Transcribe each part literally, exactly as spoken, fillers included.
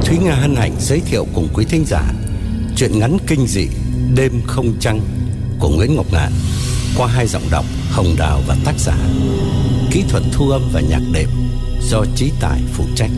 Thúy Nga hân hạnh giới thiệu cùng quý thính giả truyện ngắn kinh dị Đêm Không Trăng của Nguyễn Ngọc Ngạn qua hai giọng đọc Hồng Đào và tác giả. Kỹ thuật thu âm và nhạc đệm do Chí Tài phụ trách.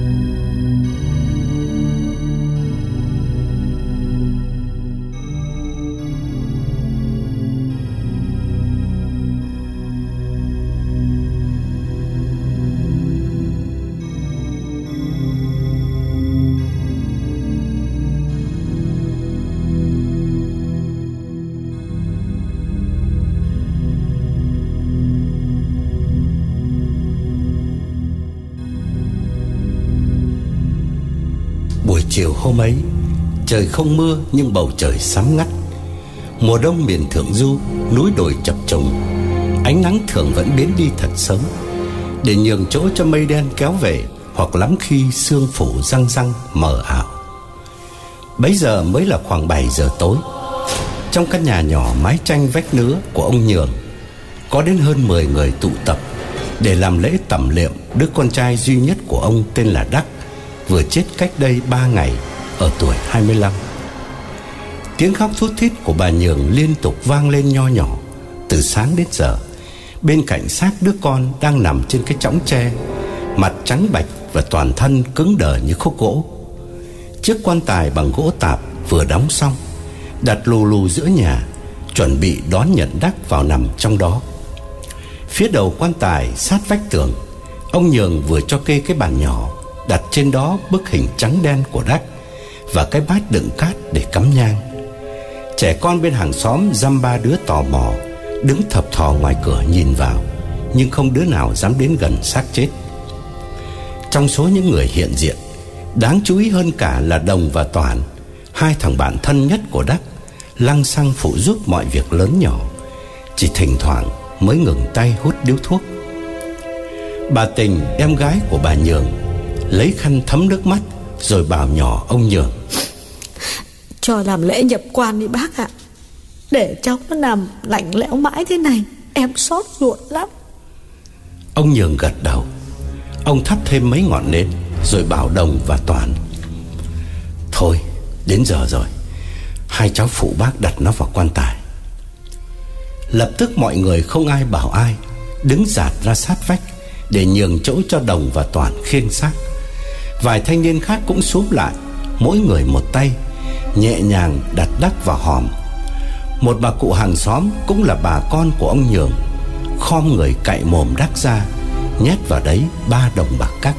Buổi chiều hôm ấy, trời không mưa nhưng bầu trời sám ngắt. Mùa đông miền Thượng Du, núi đồi chập trùng, ánh nắng thường vẫn biến đi thật sớm để nhường chỗ cho mây đen kéo về, hoặc lắm khi sương phủ răng răng mờ ảo. Bấy giờ mới là khoảng bảy giờ tối. Trong căn nhà nhỏ mái tranh vách nứa của ông Nhường, có đến hơn mười người tụ tập để làm lễ tẩm liệm đứa con trai duy nhất của ông tên là Đắc, vừa chết cách đây ba ngày ở tuổi hai mươi lăm. Tiếng khóc thút thít của bà Nhường liên tục vang lên nho nhỏ từ sáng đến giờ, bên cạnh xác đứa con đang nằm trên cái chõng tre, mặt trắng bạch và toàn thân cứng đờ như khúc gỗ. Chiếc quan tài bằng gỗ tạp vừa đóng xong, đặt lù lù giữa nhà, chuẩn bị đón nhận Đắc vào nằm trong đó. Phía đầu quan tài sát vách tường, ông Nhường vừa cho kê cái bàn nhỏ, đặt trên đó bức hình trắng đen của Đắc và cái bát đựng cát để cắm nhang. Trẻ con bên hàng xóm dăm ba đứa tò mò đứng thập thò ngoài cửa nhìn vào, nhưng không đứa nào dám đến gần xác chết. Trong số những người hiện diện, đáng chú ý hơn cả là Đồng và Toàn, hai thằng bạn thân nhất của Đắc, lăng xăng phụ giúp mọi việc lớn nhỏ, chỉ thỉnh thoảng mới ngừng tay hút điếu thuốc. Bà Tình, em gái của bà Nhường, lấy khăn thấm nước mắt rồi bảo nhỏ ông Nhường: cho làm lễ nhập quan đi bác ạ. Để cháu nó nằm lạnh lẽo mãi thế này, em xót ruột lắm. Ông Nhường gật đầu. Ông thắp thêm mấy ngọn nến rồi bảo Đồng và Toàn: thôi, đến giờ rồi, hai cháu phụ bác đặt nó vào quan tài. Lập tức mọi người không ai bảo ai, đứng dạt ra sát vách để nhường chỗ cho Đồng và Toàn khiêng xác. Vài thanh niên khác cũng xúm lại, mỗi người một tay, nhẹ nhàng đặt Đắc vào hòm. Một bà cụ hàng xóm, cũng là bà con của ông Nhường, khom người cạy mồm Đắc ra, nhét vào đấy ba đồng bạc cắt.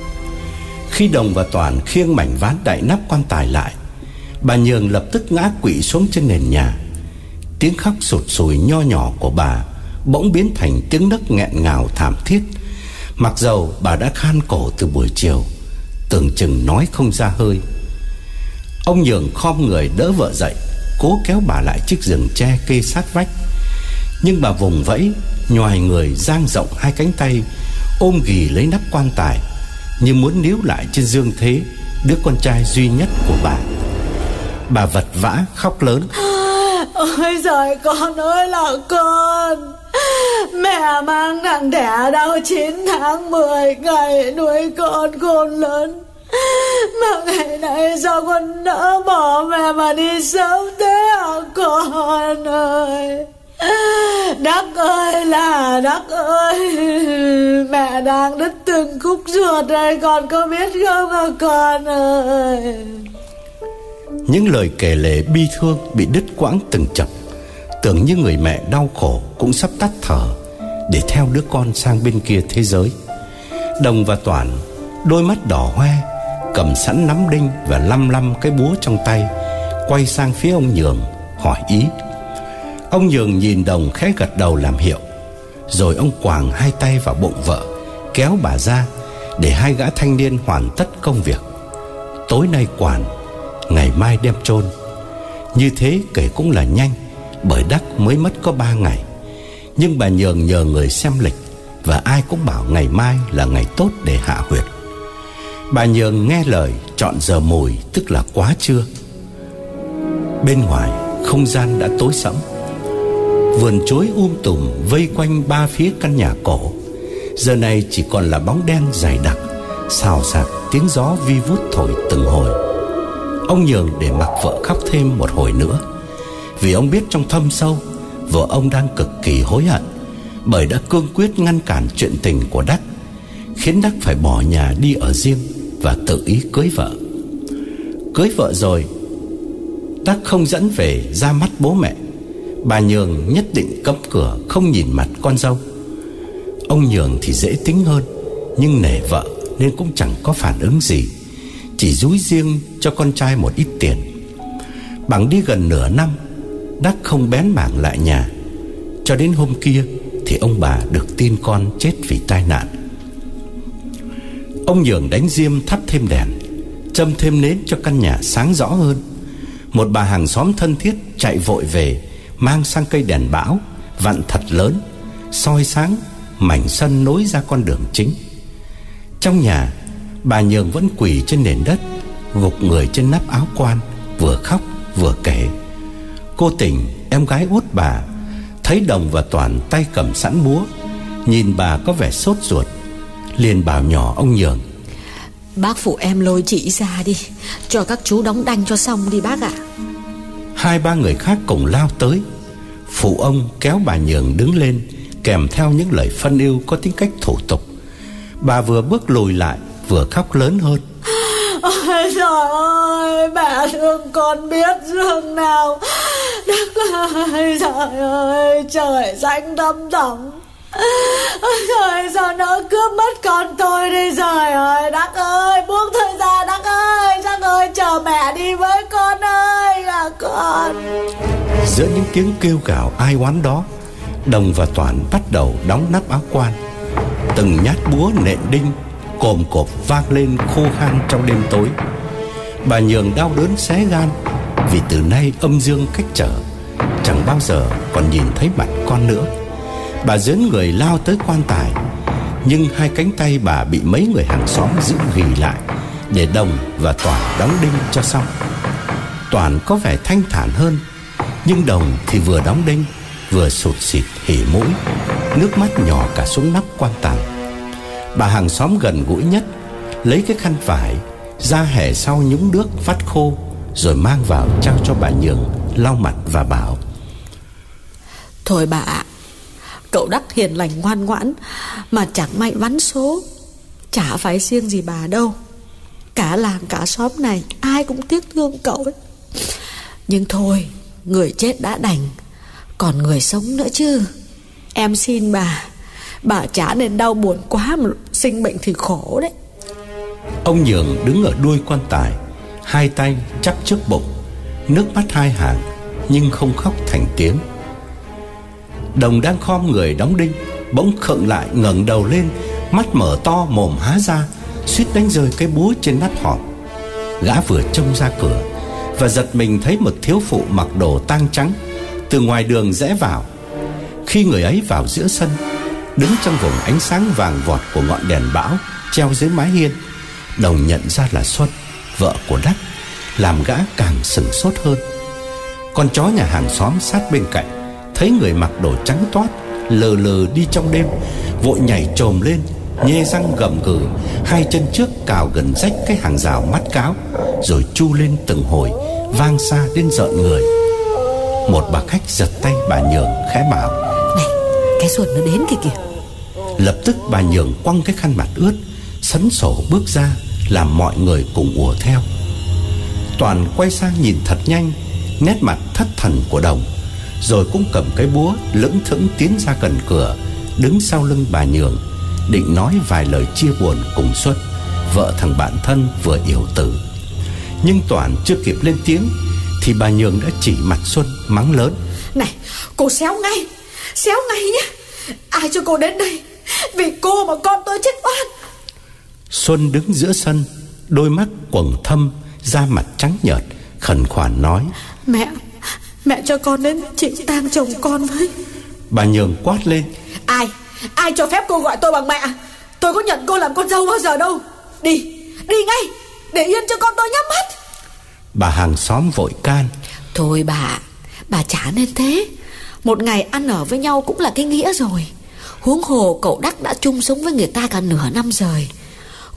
Khi Đồng và Toàn khiêng mảnh ván đậy nắp quan tài lại, bà Nhường lập tức ngã quỵ xuống trên nền nhà. Tiếng khóc sụt sùi nho nhỏ của bà bỗng biến thành tiếng nấc nghẹn ngào thảm thiết, mặc dầu bà đã khan cổ từ buổi chiều, tưởng chừng nói không ra hơi. Ông Nhường khom người đỡ vợ dậy, cố kéo bà lại chiếc giường tre kê sát vách, nhưng bà vùng vẫy, nhoài người dang rộng hai cánh tay, ôm ghì lấy nắp quan tài, như muốn níu lại trên dương thế đứa con trai duy nhất của bà. Bà vật vã khóc lớn: ôi giời, con ơi là con, mẹ mang thằng đẻ đau chín tháng mười ngày nuôi con khôn lớn, mà ngày nay sao con nỡ bỏ mẹ mà đi sớm thế hả con ơi? Đắc ơi là Đắc ơi, mẹ đang đứt từng khúc ruột đây, con có biết không hả con ơi? Những lời kể lể bi thương bị đứt quãng từng chập, tưởng như người mẹ đau khổ cũng sắp tắt thở để theo đứa con sang bên kia thế giới. Đồng và Toàn, đôi mắt đỏ hoe, cầm sẵn nắm đinh và lăm lăm cái búa trong tay, quay sang phía ông Nhường hỏi ý. Ông Nhường nhìn Đồng khẽ gật đầu làm hiệu, rồi ông quàng hai tay vào bụng vợ, kéo bà ra để hai gã thanh niên hoàn tất công việc. Tối nay quản, ngày mai đem chôn. Như thế kể cũng là nhanh, bởi Đắc mới mất có ba ngày. Nhưng bà Nhường nhờ người xem lịch, và ai cũng bảo ngày mai là ngày tốt để hạ huyệt. Bà Nhường nghe lời, chọn giờ mùi, tức là quá trưa. Bên ngoài không gian đã tối sẫm. Vườn chuối um tùm vây quanh ba phía căn nhà cổ, giờ này chỉ còn là bóng đen dày đặc xào xạc tiếng gió vi vút thổi từng hồi. Ông nhường để mặc vợ khóc thêm một hồi nữa, vì ông biết trong thâm sâu vợ ông đang cực kỳ hối hận, bởi đã cương quyết ngăn cản chuyện tình của Đắc, khiến Đắc phải bỏ nhà đi ở riêng và tự ý cưới vợ. Cưới vợ rồi, Đắc không dẫn về ra mắt bố mẹ. Bà Nhường nhất định cấm cửa không nhìn mặt con dâu. Ông Nhường thì dễ tính hơn, nhưng nể vợ nên cũng chẳng có phản ứng gì, chỉ dúi riêng cho con trai một ít tiền. Bằng đi gần nửa năm, Đắc không bén mảng lại nhà. Cho đến hôm kia thì ông bà được tin con chết vì tai nạn. Ông Nhường đánh diêm thắp thêm đèn, châm thêm nến cho căn nhà sáng rõ hơn. Một bà hàng xóm thân thiết chạy vội về, mang sang cây đèn bão vặn thật lớn, soi sáng mảnh sân nối ra con đường chính. Trong nhà, bà Nhường vẫn quỳ trên nền đất, gục người trên nắp áo quan, vừa khóc vừa kể. Cô Tình, em gái út bà, thấy Đồng và Toàn tay cầm sẵn búa, nhìn bà có vẻ sốt ruột, liền bảo nhỏ ông Nhường: Bác phụ em lôi chị ra đi, cho các chú đóng đanh cho xong đi bác ạ. Hai ba người khác cùng lao tới. Phụ ông kéo bà Nhường đứng lên, kèm theo những lời phân ưu có tính cách thủ tục. Bà vừa bước lùi lại vừa khóc lớn hơn: Ôi trời ơi, mẹ thương con biết dương nào. Đất ơi, trời ơi, trời xanh thăm thẳm. Trời, sao nó cướp mất con tôi đi. Trời ơi, Đắc ơi, buông thời gian Đắc ơi. Đắc ơi, chờ mẹ đi với con ơi, là con. Giữa những tiếng kêu gào ai oán đó, Đồng và Toàn bắt đầu đóng nắp áo quan. Từng nhát búa nện đinh cồm cộp vang lên khô khan trong đêm tối. Bà Nhường đau đớn xé gan, vì từ nay âm dương cách trở, chẳng bao giờ còn nhìn thấy mặt con nữa. Bà dướn người lao tới quan tài, nhưng hai cánh tay bà bị mấy người hàng xóm giữ ghì lại, để Đồng và Toàn đóng đinh cho xong. Toàn có vẻ thanh thản hơn, nhưng Đồng thì vừa đóng đinh vừa sụt sịt hỉ mũi, nước mắt nhỏ cả xuống nắp quan tài. Bà hàng xóm gần gũi nhất lấy cái khăn vải ra hẻ sau nhúng nước vắt khô, rồi mang vào trao cho bà Nhường lau mặt và bảo: Thôi bà ạ, cậu Đắc hiền lành ngoan ngoãn, mà chẳng may vắn số. Chả phải riêng gì bà đâu, cả làng cả xóm này ai cũng tiếc thương cậu ấy. Nhưng thôi, người chết đã đành, còn người sống nữa chứ. Em xin bà, bà chả nên đau buồn quá, mà sinh bệnh thì khổ đấy. Ông Nhường đứng ở đuôi quan tài, hai tay chắp trước bụng, nước mắt hai hàng, nhưng không khóc thành tiếng. Đồng đang khom người đóng đinh, bỗng khựng lại, ngẩng đầu lên, mắt mở to, mồm há ra, suýt đánh rơi cái búa trên nắp hòm. Gã vừa trông ra cửa và giật mình thấy một thiếu phụ mặc đồ tang trắng từ ngoài đường rẽ vào. Khi người ấy vào giữa sân, đứng trong vùng ánh sáng vàng vọt của ngọn đèn bão treo dưới mái hiên, Đồng nhận ra là Xuân, vợ của Đắc, làm gã càng sửng sốt hơn. Con chó nhà hàng xóm sát bên cạnh thấy người mặc đồ trắng toát lờ lờ đi trong đêm, vội nhảy chồm lên, nhe răng gầm gừ, hai chân trước cào gần rách cái hàng rào mắt cáo, rồi chu lên từng hồi, vang xa đến rợn người. Một bà khách giật tay bà Nhường khẽ bảo: Này, cái Xuân nó đến kìa kìa. Lập tức bà Nhường quăng cái khăn mặt ướt, sấn sổ bước ra, làm mọi người cùng ùa theo. Toàn quay sang nhìn thật nhanh nét mặt thất thần của Đồng, rồi cũng cầm cái búa lững thững tiến ra gần cửa, đứng sau lưng bà Nhường, định nói vài lời chia buồn cùng Xuân, vợ thằng bạn thân vừa yểu tử. Nhưng Toàn chưa kịp lên tiếng thì bà Nhường đã chỉ mặt Xuân mắng lớn: Này, cô xéo ngay, xéo ngay nhé. Ai cho cô đến đây? Vì cô mà con tôi chết oan. Xuân đứng giữa sân, đôi mắt quầng thâm, da mặt trắng nhợt, khẩn khoản nói: Mẹ, mẹ cho con đến chịu tang chồng con với. Bà Nhường quát lên: Ai, ai cho phép cô gọi tôi bằng mẹ? Tôi có nhận cô làm con dâu bao giờ đâu. Đi, đi ngay, để yên cho con tôi nhắm mắt. Bà hàng xóm vội can: Thôi bà, bà chả nên thế. Một ngày ăn ở với nhau cũng là cái nghĩa rồi. Huống hồ cậu Đắc đã chung sống với người ta cả nửa năm rồi.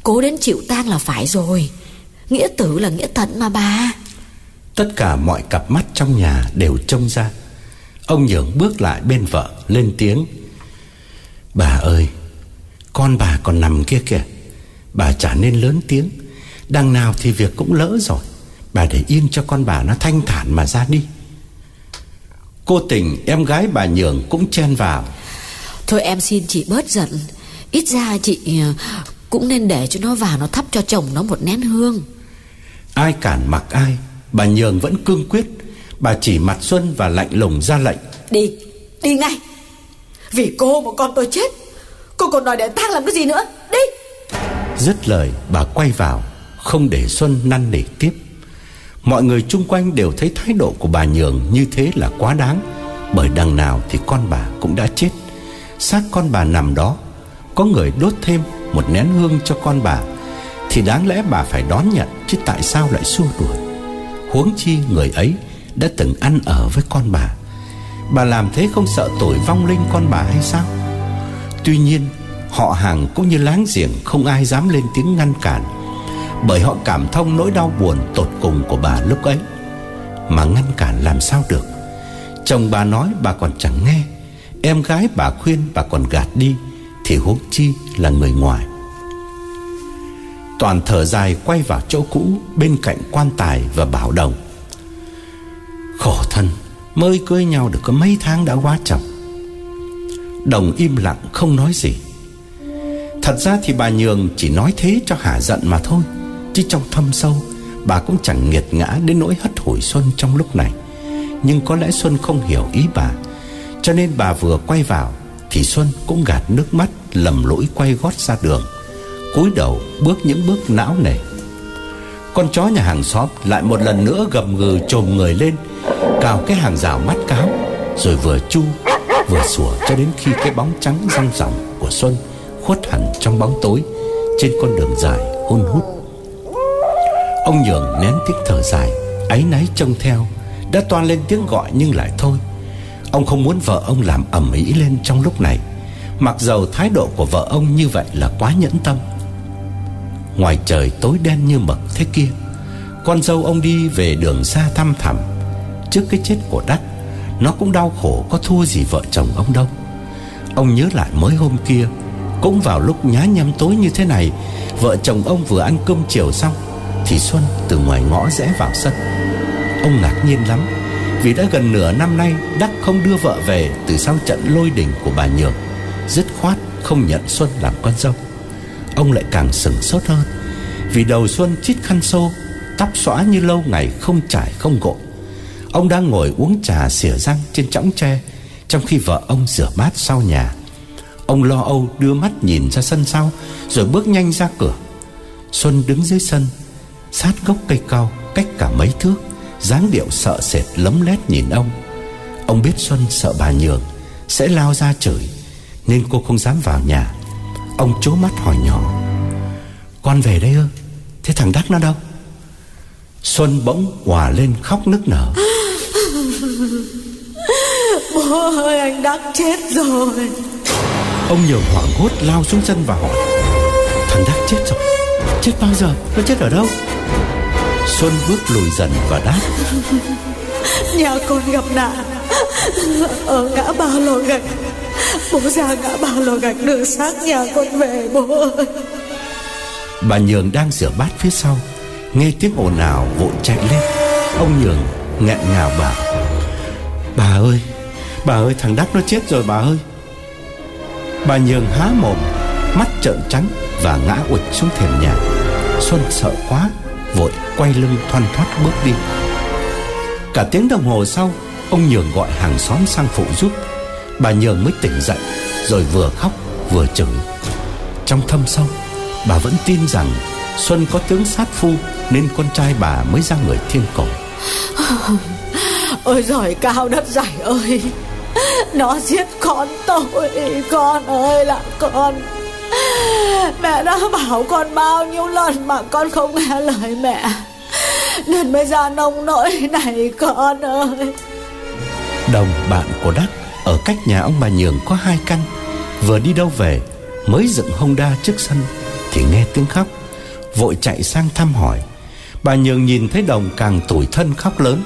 Cố đến chịu tang là phải rồi. Nghĩa tử là nghĩa tận mà bà. Tất cả mọi cặp mắt trong nhà đều trông ra. Ông Nhường bước lại bên vợ lên tiếng: "Bà ơi, con bà còn nằm kia kìa. Bà chả nên lớn tiếng. Đằng nào thì việc cũng lỡ rồi. Bà để yên cho con bà nó thanh thản mà ra đi." Cô Tình, em gái bà Nhường, cũng chen vào: "Thôi em xin chị bớt giận. Ít ra chị cũng nên để cho nó vào, nó thắp cho chồng nó một nén hương." Ai cản mặc ai, bà Nhường vẫn cương quyết. Bà chỉ mặt Xuân và lạnh lùng ra lệnh: "Đi, đi ngay. Vì cô một con tôi chết, cô còn đòi để tang làm cái gì nữa? Đi." Dứt lời, bà quay vào, không để Xuân năn nỉ tiếp. Mọi người chung quanh đều thấy thái độ của bà Nhường như thế là quá đáng. Bởi đằng nào thì con bà cũng đã chết. Xác con bà nằm đó, có người đốt thêm một nén hương cho con bà thì đáng lẽ bà phải đón nhận, chứ tại sao lại xua đuổi. Huống chi người ấy đã từng ăn ở với con bà. Bà làm thế không sợ tội vong linh con bà hay sao? Tuy nhiên, họ hàng cũng như láng giềng không ai dám lên tiếng ngăn cản, bởi họ cảm thông nỗi đau buồn tột cùng của bà lúc ấy. Mà ngăn cản làm sao được? Chồng bà nói bà còn chẳng nghe, em gái bà khuyên bà còn gạt đi, thì huống chi là người ngoài. Toàn thở dài quay vào chỗ cũ bên cạnh quan tài và bảo Đồng: "Khổ thân, mới cưới nhau được có mấy tháng đã quá chồng." Đồng im lặng không nói gì. Thật ra thì bà Nhường chỉ nói thế cho hả giận mà thôi, chứ trong thâm sâu bà cũng chẳng nghiệt ngã đến nỗi hất hủi Xuân trong lúc này. Nhưng có lẽ Xuân không hiểu ý bà, cho nên bà vừa quay vào thì Xuân cũng gạt nước mắt lầm lũi quay gót ra đường, cúi đầu bước những bước não nề. Con chó nhà hàng xóm lại một lần nữa gầm gừ chồm người lên, cào cái hàng rào mắt cáo, rồi vừa chu vừa sủa cho đến khi cái bóng trắng rong ròng của Xuân khuất hẳn trong bóng tối trên con đường dài hun hút. Ông Nhường nén tiếng thở dài, áy náy trông theo, đã toan lên tiếng gọi nhưng lại thôi. Ông không muốn vợ ông làm ầm ĩ lên trong lúc này, mặc dầu thái độ của vợ ông như vậy là quá nhẫn tâm. Ngoài trời tối đen như mực thế kia, con dâu ông đi về đường xa thăm thẳm. Trước cái chết của Đắc, nó cũng đau khổ có thua gì vợ chồng ông đâu. Ông nhớ lại mới hôm kia, cũng vào lúc nhá nhem tối như thế này, vợ chồng ông vừa ăn cơm chiều xong thì Xuân từ ngoài ngõ rẽ vào sân. Ông ngạc nhiên lắm, vì đã gần nửa năm nay Đắc không đưa vợ về từ sau trận lôi đình của bà Nhường, dứt khoát không nhận Xuân làm con dâu. Ông lại càng sửng sốt hơn, vì đầu Xuân chít khăn xô, tóc xõa như lâu ngày không trải không gội. Ông đang ngồi uống trà xỉa răng trên chõng tre, trong khi vợ ông rửa bát sau nhà. Ông lo âu đưa mắt nhìn ra sân sau, rồi bước nhanh ra cửa. Xuân đứng dưới sân, sát gốc cây cau cách cả mấy thước, dáng điệu sợ sệt lấm lét nhìn ông. Ông biết Xuân sợ bà Nhường sẽ lao ra chửi, nên cô không dám vào nhà. Ông trố mắt hỏi nhỏ: "Con về đây ư? Thế thằng Đắc nó đâu?" Xuân bỗng òa lên khóc nức nở: "Bố ơi, anh Đắc chết rồi." Ông Nhường hoảng hốt lao xuống sân và hỏi: "Thằng Đắc chết rồi? Chết bao giờ? Nó chết ở đâu?" Xuân bước lùi dần và đáp: "Nhà con gặp nạn ở ngã ba Lò Gạch. Bố ra ngã ba Lò Gạch đưa xác nhà con về bố ơi." Bà Nhường đang rửa bát phía sau, nghe tiếng ồn ào vội chạy lên. Ông Nhường nghẹn ngào bảo: "Bà ơi, bà ơi, thằng Đắc nó chết rồi bà ơi." Bà Nhường há mồm, mắt trợn trắng và ngã ụt xuống thềm nhà. Xuân sợ quá, vội quay lưng thoăn thoắt bước đi. Cả tiếng đồng hồ sau, ông Nhường gọi hàng xóm sang phụ giúp. Bà Nhường mới tỉnh dậy, rồi vừa khóc vừa chửi. Trong thâm sâu, bà vẫn tin rằng Xuân có tướng sát phu, nên con trai bà mới ra người thiên cổ. "Ôi giời cao đất dày ơi, nó giết con tôi, con ơi là con. Mẹ đã bảo con bao nhiêu lần mà con không nghe lời mẹ, nên mới ra nông nỗi này con ơi." Đồng, bạn của Đắc, ở cách nhà ông bà Nhường có hai căn, vừa đi đâu về mới dựng Honda trước sân thì nghe tiếng khóc, vội chạy sang thăm hỏi. Bà Nhường nhìn thấy Đồng càng tủi thân khóc lớn.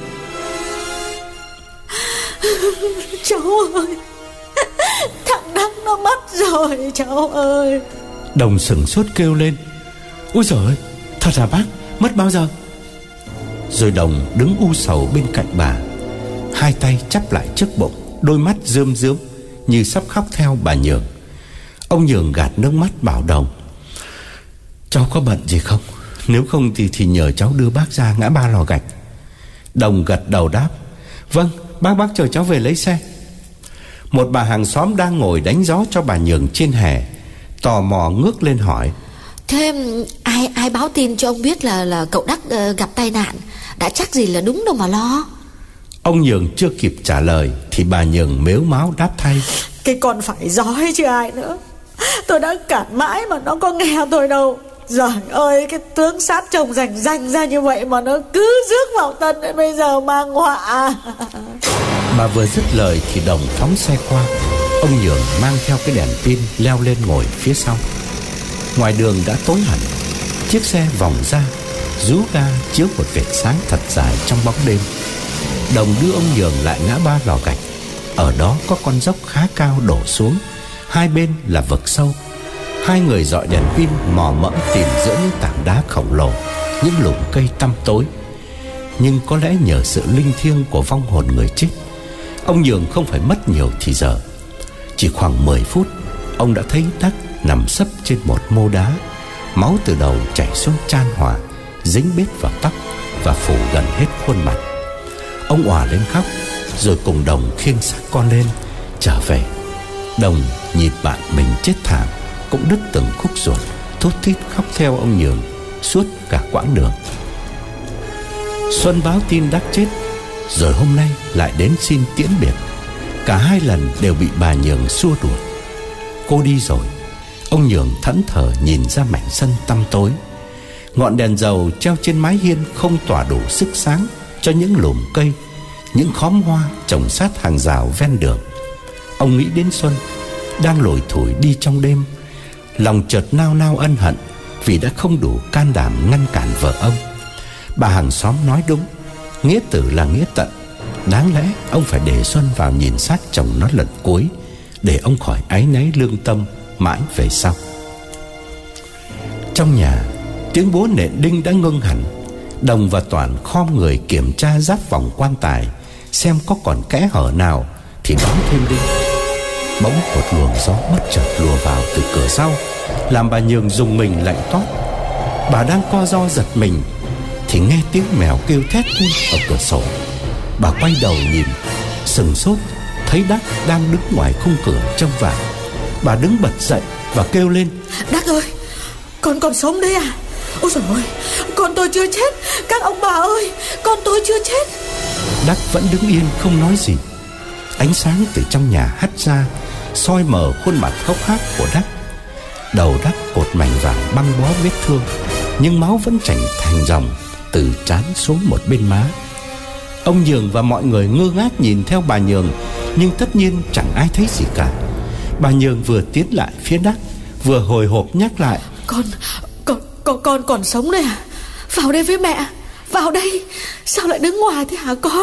Cháu ơi, thằng Đắc nó mất rồi cháu ơi. Đồng sửng sốt kêu lên: Ôi giời ơi, thật hả bác? Mất bao giờ? Rồi Đồng đứng u sầu bên cạnh bà, hai tay chắp lại trước bụng, đôi mắt rơm rớm như sắp khóc theo bà Nhường. Ông Nhường gạt nước mắt bảo Đồng: Cháu có bận gì không? Nếu không thì, thì nhờ cháu đưa bác ra ngã ba Lò Gạch. Đồng gật đầu đáp: Vâng, bác bác chờ cháu về lấy xe. Một bà hàng xóm đang ngồi đánh gió cho bà Nhường trên hè tò mò ngước lên hỏi: Thế ai ai báo tin cho ông biết là là cậu Đắc uh, gặp tai nạn? Đã chắc gì là đúng đâu mà lo. Ông Nhường chưa kịp trả lời thì bà Nhường mếu máo đáp thay: Cái con phải giói chứ ai nữa. Tôi đã cản mãi mà nó có nghe tôi đâu. Giời ơi, cái tướng sát chồng rành rành ra như vậy mà nó cứ rước vào tân đến bây giờ mang họa. Bà vừa dứt lời thì Đồng phóng xe qua. Ông Nhường mang theo cái đèn pin leo lên ngồi phía sau. Ngoài đường đã tối hẳn. Chiếc xe vòng ra, rú ga chiếu một vệt sáng thật dài trong bóng đêm. Đồng đưa ông Nhường lại ngã ba Lò Gạch. Ở đó có con dốc khá cao đổ xuống, hai bên là vực sâu. Hai người dọi đèn pin mò mẫm tìm giữa những tảng đá khổng lồ, những lùm cây tăm tối. Nhưng có lẽ nhờ sự linh thiêng của vong hồn người chết, ông Nhường không phải mất nhiều thì giờ. Chỉ khoảng mười phút, ông đã thấy Đắc nằm sấp trên một mô đá. Máu từ đầu chảy xuống chan hòa, dính bết vào tóc và phủ gần hết khuôn mặt. Ông òa lên khóc, rồi cùng Đồng khiêng xác con lên trở về. Đồng nhìn bạn mình chết thảm, cũng đứt từng khúc ruột, thút thít khóc theo ông Nhường suốt cả quãng đường. Xuân báo tin Đắc chết, rồi hôm nay lại đến xin tiễn biệt. Cả hai lần đều bị bà Nhường xua đuổi. Cô đi rồi, ông Nhường thẫn thờ nhìn ra mảnh sân tăm tối. Ngọn đèn dầu treo trên mái hiên không tỏa đủ sức sáng cho những lùm cây, những khóm hoa trồng sát hàng rào ven đường. Ông nghĩ đến Xuân đang lủi thủi đi trong đêm, lòng chợt nao nao ân hận vì đã không đủ can đảm ngăn cản vợ ông. Bà hàng xóm nói đúng, nghĩa tử là nghĩa tận. Đáng lẽ ông phải để Xuân vào nhìn xác chồng nó lần cuối, để ông khỏi áy náy lương tâm mãi về sau. Trong nhà, tiếng búa nện đinh đã ngưng hẳn. Đồng và Toàn khom người kiểm tra giáp vòng quan tài, xem có còn kẽ hở nào thì đóng thêm đinh. Bỗng một luồng gió bất chợt lùa vào từ cửa sau, làm bà Nhường rùng mình lạnh toát. Bà đang co ro giật mình thì nghe tiếng mèo kêu thét lên ở cửa sổ. Bà quay đầu nhìn, sừng sốt thấy Đắc đang đứng ngoài khung cửa trông vào. Bà đứng bật dậy và kêu lên: Đắc ơi, con còn sống đấy à? Ôi trời ơi, con tôi chưa chết. Các ông bà ơi, con tôi chưa chết. Đắc vẫn đứng yên không nói gì. Ánh sáng từ trong nhà hắt ra, soi mờ khuôn mặt khóc hác của Đắc. Đầu Đắc cột mảnh vàng băng bó vết thương, nhưng máu vẫn chảy thành dòng từ trán xuống một bên má. Ông Nhường và mọi người ngơ ngác nhìn theo bà Nhường, nhưng tất nhiên chẳng ai thấy gì cả. Bà Nhường vừa tiến lại phía Đắc, vừa hồi hộp nhắc lại: Con, con, con, con còn sống đây à? Vào đây với mẹ, vào đây. Sao lại đứng ngoài thế hả con?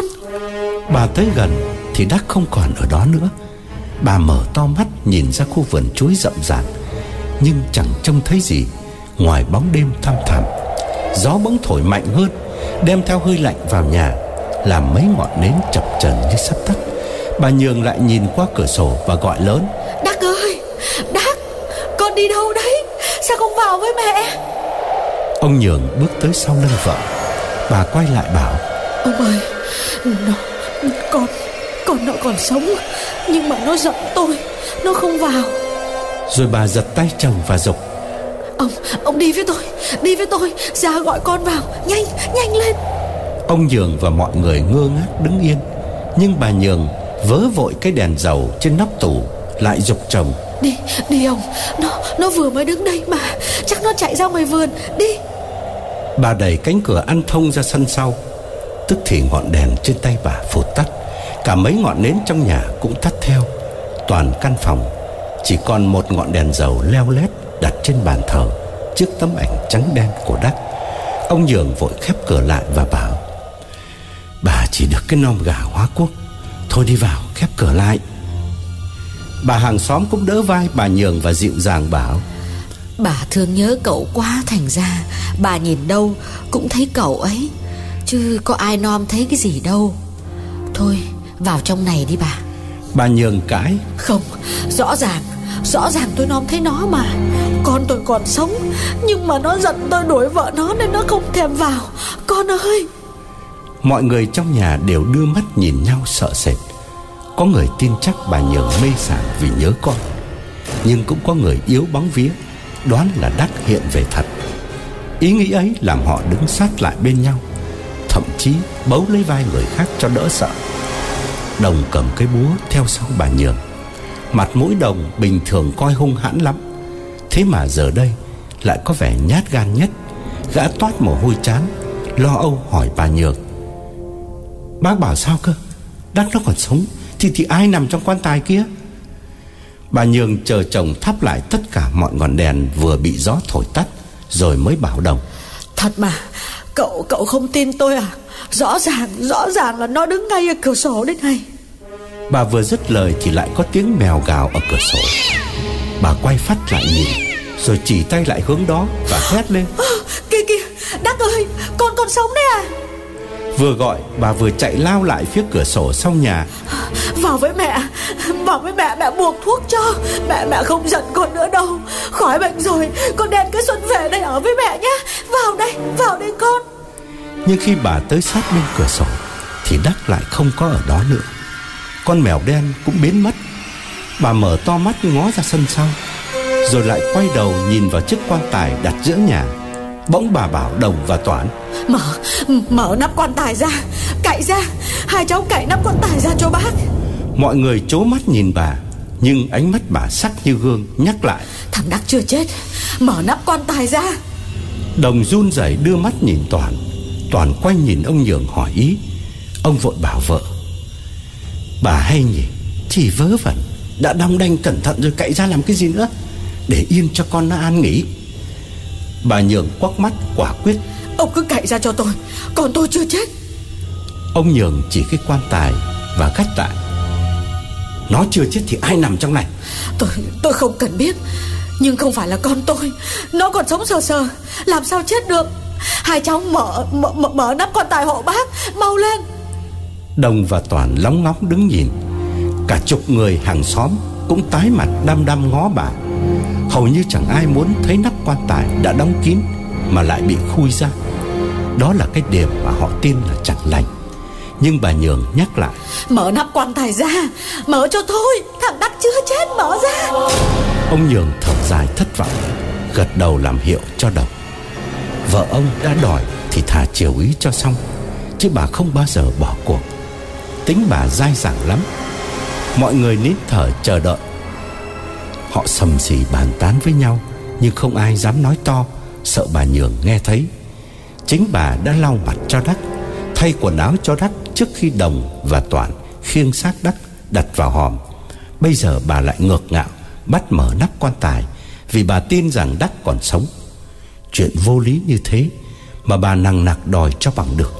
Bà tới gần thì Đắc không còn ở đó nữa. Bà mở to mắt nhìn ra khu vườn chuối rậm rạp, nhưng chẳng trông thấy gì ngoài bóng đêm thăm thẳm. Gió bỗng thổi mạnh hơn, đem theo hơi lạnh vào nhà, làm mấy ngọn nến chập chờn như sắp tắt. Bà Nhường lại nhìn qua cửa sổ và gọi lớn: Đắc ơi, Đắc, con đi đâu đấy? Sao không vào với mẹ? Ông Nhường bước tới sau lưng vợ. Bà quay lại bảo: Ông ơi, nó, con, con nó còn sống, nhưng mà nó giận tôi, nó không vào. Rồi bà giật tay chồng và giục: Ông, ông đi với tôi, đi với tôi, ra gọi con vào, nhanh, nhanh lên. Ông Nhường và mọi người ngơ ngác đứng yên, nhưng bà Nhường vớ vội cái đèn dầu trên nóc tủ, lại giục chồng: Đi, đi ông, nó, nó vừa mới đứng đây mà, chắc nó chạy ra ngoài vườn, đi. Bà đẩy cánh cửa ăn thông ra sân sau. Tức thì ngọn đèn trên tay bà phụt tắt, cả mấy ngọn nến trong nhà cũng tắt theo. Toàn căn phòng chỉ còn một ngọn đèn dầu leo lét đặt trên bàn thờ. trước tấm ảnh trắng đen của Đắc. Ông Nhường vội khép cửa lại và bảo: "Bà chỉ được cái nom gà hóa quốc, thôi đi vào khép cửa lại." Bà hàng xóm cũng đỡ vai bà Nhường và dịu dàng bảo: "Bà thương nhớ cậu quá, thành ra bà nhìn đâu cũng thấy cậu ấy, chứ có ai nom thấy cái gì đâu. Thôi vào trong này đi bà." Bà Nhường cãi: "Không, rõ ràng Rõ ràng tôi nom thấy nó mà. Con tôi còn sống, nhưng mà nó giận tôi đuổi vợ nó nên nó không thèm vào. Con ơi!" Mọi người trong nhà đều đưa mắt nhìn nhau sợ sệt. Có người tin chắc bà Nhường mê sảng vì nhớ con, nhưng cũng có người yếu bóng vía, đoán là Đắc hiện về thật. Ý nghĩ ấy làm họ đứng sát lại bên nhau, thậm chí bấu lấy vai người khác cho đỡ sợ. Đồng cầm cái búa theo sau bà Nhường. Mặt mũi Đồng bình thường coi hung hãn lắm, thế mà giờ đây lại có vẻ nhát gan nhất. Gã toát mồ hôi trán, lo âu hỏi bà Nhường: "Bác bảo sao cơ? Đắc nó còn sống thì thì ai nằm trong quan tài kia?" Bà Nhường chờ chồng thắp lại tất cả mọi ngọn đèn vừa bị gió thổi tắt, rồi mới bảo Đồng: "Thật mà, cậu cậu không tin tôi à? Rõ ràng, rõ ràng là nó đứng ngay ở cửa sổ đây này." Bà vừa dứt lời thì lại có tiếng mèo gào ở cửa sổ. Bà quay phắt lại nhìn, rồi chỉ tay lại hướng đó và hét lên: à, "Kìa kìa, Đắc ơi, con còn sống đấy à?" Vừa gọi bà vừa chạy lao lại phía cửa sổ sau nhà. "Vào với mẹ, vào với mẹ, mẹ buộc thuốc cho. Mẹ mẹ không giận con nữa đâu. Khỏi bệnh rồi, con đen cái Xuân về đây ở với mẹ nhé. Vào đây, vào đây con." Nhưng khi bà tới sát bên cửa sổ thì Đắc lại không có ở đó nữa. Con mèo đen cũng biến mất. Bà mở to mắt ngó ra sân sau, rồi lại quay đầu nhìn vào chiếc quan tài đặt giữa nhà. Bỗng bà bảo Đồng và Toán: Mở, mở nắp quan tài ra, cạy ra. Hai cháu cạy nắp quan tài ra cho bác." Mọi người trố mắt nhìn bà, nhưng ánh mắt bà sắc như gương, nhắc lại: "Thằng Đắc chưa chết, mở nắp quan tài ra." Đồng run rẩy đưa mắt nhìn Toàn. Toàn quay nhìn ông Nhường hỏi ý. Ông vội bảo vợ: "Bà hay nhỉ, chỉ vớ vẩn, đã đong đanh cẩn thận rồi cạy ra làm cái gì nữa, để yên cho con nó an nghỉ." Bà Nhường quắc mắt quả quyết: "Ông cứ cạy ra cho tôi, còn tôi chưa chết." Ông Nhường chỉ cái quan tài và gắt lại: "Nó chưa chết thì ai nằm trong này?" Tôi, tôi không cần biết, nhưng không phải là con tôi. Nó còn sống sờ sờ, làm sao chết được. Hai cháu mở, mở, mở, mở nắp quan tài hộ bác, mau lên." Đồng và Toàn lóng ngóng đứng nhìn. Cả chục người hàng xóm cũng tái mặt đăm đăm ngó bà. Hầu như chẳng ai muốn thấy nắp quan tài đã đóng kín mà lại bị khui ra. Đó là cái điểm mà họ tin là chẳng lành. Nhưng bà Nhường nhắc lại: "Mở nắp quan tài ra, mở cho thôi, thằng Đắc chưa chết, mở ra." Ông Nhường thở dài thất vọng, gật đầu làm hiệu cho Đồng. Vợ ông đã đòi thì thà chiều ý cho xong, chứ bà không bao giờ bỏ cuộc. Tính bà dai dẳng lắm. Mọi người nín thở chờ đợi. Họ sầm xì bàn tán với nhau, nhưng không ai dám nói to, sợ bà Nhường nghe thấy. Chính bà đã lau mặt cho Đắc, thay quần áo cho Đắc trước khi Đồng và Toàn khiêng xác Đắc đặt vào hòm. Bây giờ bà lại ngược ngạo bắt mở nắp quan tài, vì bà tin rằng Đắc còn sống. Chuyện vô lý như thế mà bà nằng nặc đòi cho bằng được.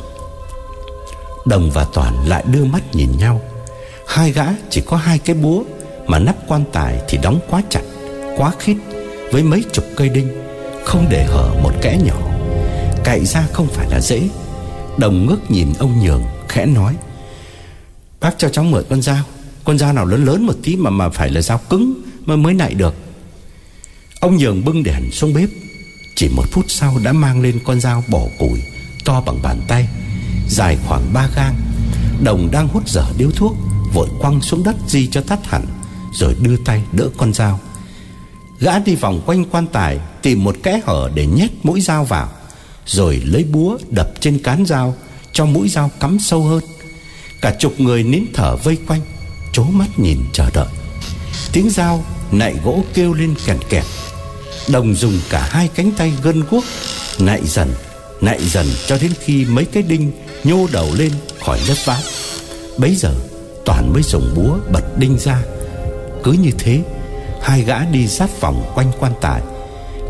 Đồng và Toàn lại đưa mắt nhìn nhau. Hai gã chỉ có hai cái búa, mà nắp quan tài thì đóng quá chặt, quá khít, với mấy chục cây đinh, không để hở một kẽ nhỏ. Cạy ra không phải là dễ. Đồng ngước nhìn ông Nhường khẽ nói: "Bác cho cháu mượn con dao. Con dao nào lớn lớn một tí mà mà phải là dao cứng mà mới nạy được." Ông Nhường bưng đèn xuống bếp. Chỉ một phút sau đã mang lên con dao bổ củi to bằng bàn tay, dài khoảng ba gang. Đồng đang hút dở điếu thuốc, vội quăng xuống đất di cho tắt hẳn, rồi đưa tay đỡ con dao. Gã đi vòng quanh quan tài, tìm một kẽ hở để nhét mũi dao vào, rồi lấy búa đập trên cán dao cho mũi dao cắm sâu hơn. Cả chục người nín thở vây quanh, trố mắt nhìn chờ đợi. Tiếng dao nạy gỗ kêu lên kèn kẹt. Đồng dùng cả hai cánh tay gân guốc nạy dần, nạy dần cho đến khi mấy cái đinh nhô đầu lên khỏi lớp ván. Bấy giờ Toàn mới dùng búa bật đinh ra. Cứ như thế, hai gã đi sát vòng quanh quan tài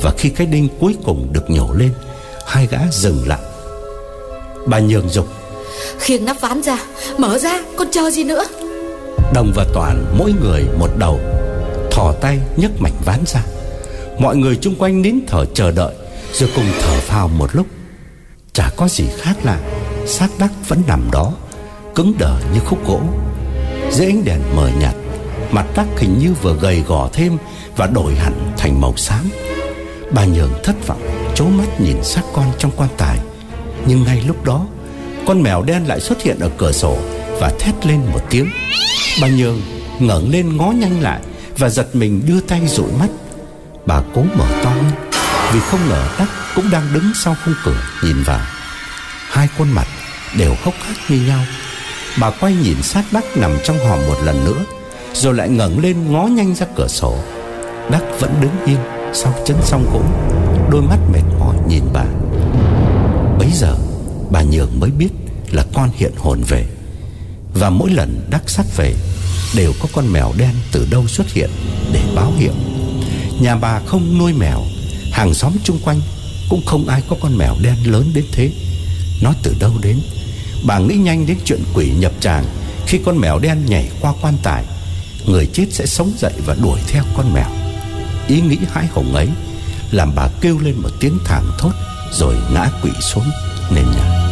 Và khi cái đinh cuối cùng được nhổ lên, hai gã dừng lại. Bà Nhường giục: khiêng nắp ván ra, mở ra, còn chờ gì nữa. Đồng và Toàn mỗi người một đầu, thò tay nhấc mảnh ván ra. Mọi người chung quanh nín thở chờ đợi, rồi cùng thở phào một lúc. Chả có gì khác lạ, xác Đắc vẫn nằm đó, cứng đờ như khúc gỗ. Dưới ánh đèn mờ nhạt, mặt Đắc hình như vừa gầy gò thêm và đổi hẳn thành màu xám. Bà Nhường thất vọng trố mắt nhìn xác con trong quan tài. Nhưng ngay lúc đó, con mèo đen lại xuất hiện ở cửa sổ và thét lên một tiếng. Bà Nhường ngẩng lên ngó nhanh lại và giật mình đưa tay dụi mắt. Bà cố mở to hơn, vì không ngờ Đắc cũng đang đứng sau khung cửa nhìn vào. Hai khuôn mặt đều hốc hác như nhau. Bà quay nhìn xác Đắc nằm trong hòm một lần nữa, rồi lại ngẩng lên ngó nhanh ra cửa sổ. Đắc vẫn đứng yên sau chân song gỗ, đôi mắt mệt mỏi nhìn bà. Bấy giờ bà Nhường mới biết là con hiện hồn về. Và mỗi lần Đắc sắp về, đều có con mèo đen từ đâu xuất hiện để báo hiệu. Nhà bà không nuôi mèo, hàng xóm chung quanh cũng không ai có con mèo đen lớn đến thế. Nó từ đâu đến? Bà nghĩ nhanh đến chuyện quỷ nhập tràng. Khi con mèo đen nhảy qua quan tài, người chết sẽ sống dậy và đuổi theo con mèo. Ý nghĩ hãi hùng ấy làm bà kêu lên một tiếng thảm thốt, rồi ngã quỵ xuống nền nhà.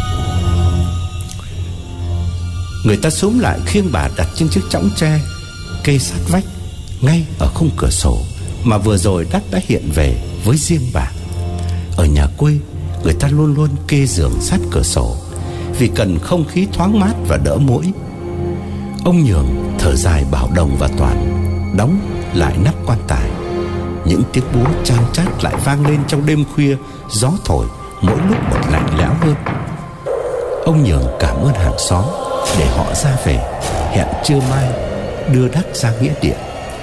Người ta xúm lại khiêng bà đặt trên chiếc chõng tre kê sát vách, ngay ở khung cửa sổ mà vừa rồi Đắc đã hiện về với riêng bà. Ở nhà quê, người ta luôn luôn kê giường sát cửa sổ, vì cần không khí thoáng mát và đỡ muỗi. Ông Nhường thở dài bảo Đồng và Toàn đóng lại nắp quan tài. Những tiếng búa chan chát lại vang lên trong đêm khuya, gió thổi mỗi lúc một lạnh lẽo hơn. Ông Nhường cảm ơn hàng xóm để họ ra về, hẹn trưa mai đưa Đắc ra nghĩa địa.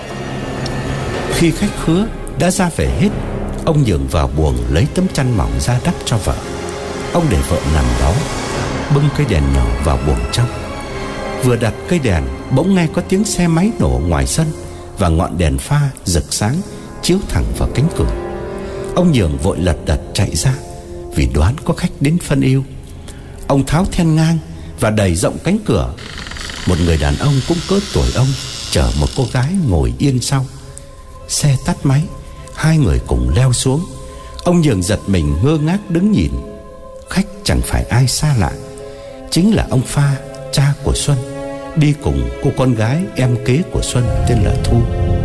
Khi khách khứa đã ra về hết, ông Nhường vào buồng lấy tấm chăn mỏng ra đắp cho vợ. Ông để vợ nằm đó, bưng cây đèn nhỏ vào buồng trong. Vừa đặt cây đèn, bỗng nghe có tiếng xe máy nổ ngoài sân, và ngọn đèn pha rực sáng chiếu thẳng vào cánh cửa. Ông Nhường vội lật đật chạy ra, vì đoán có khách đến phân yêu. Ông tháo then ngang và đẩy rộng cánh cửa. Một người đàn ông cũng cỡ tuổi ông chở một cô gái ngồi yên sau. Xe tắt máy, hai người cùng leo xuống. Ông Nhường giật mình ngơ ngác đứng nhìn. Khách chẳng phải ai xa lạ, chính là ông Pha, cha của Xuân, đi cùng cô con gái em kế của Xuân tên là Thu.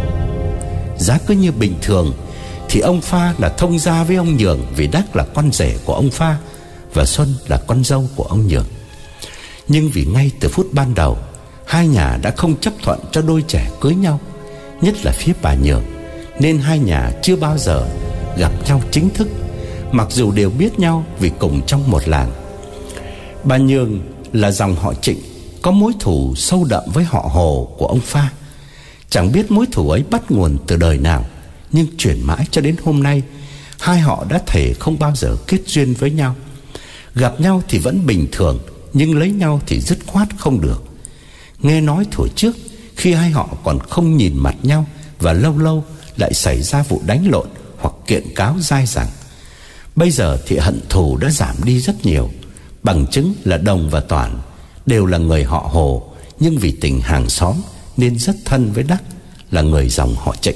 Giá cứ như bình thường thì ông Pha là thông gia với ông Nhường, vì Đắc là con rể của ông Pha và Xuân là con dâu của ông Nhường. Nhưng vì ngay từ phút ban đầu, hai nhà đã không chấp thuận cho đôi trẻ cưới nhau, nhất là phía bà Nhường, nên hai nhà chưa bao giờ gặp nhau chính thức, mặc dù đều biết nhau vì cùng trong một làng. Bà Nhường là dòng họ Trịnh, có mối thù sâu đậm với họ Hồ của ông Pha. Chẳng biết mối thù ấy bắt nguồn từ đời nào, nhưng chuyển mãi cho đến hôm nay, hai họ đã thề không bao giờ kết duyên với nhau. Gặp nhau thì vẫn bình thường, nhưng lấy nhau thì dứt khoát không được. Nghe nói thuở trước, khi hai họ còn không nhìn mặt nhau, và lâu lâu lại xảy ra vụ đánh lộn hoặc kiện cáo dai dẳng. Bây giờ thì hận thù đã giảm đi rất nhiều. Bằng chứng là Đồng và Toàn đều là người họ Hồ, nhưng vì tình hàng xóm nên rất thân với Đắc, là người dòng họ Trịnh.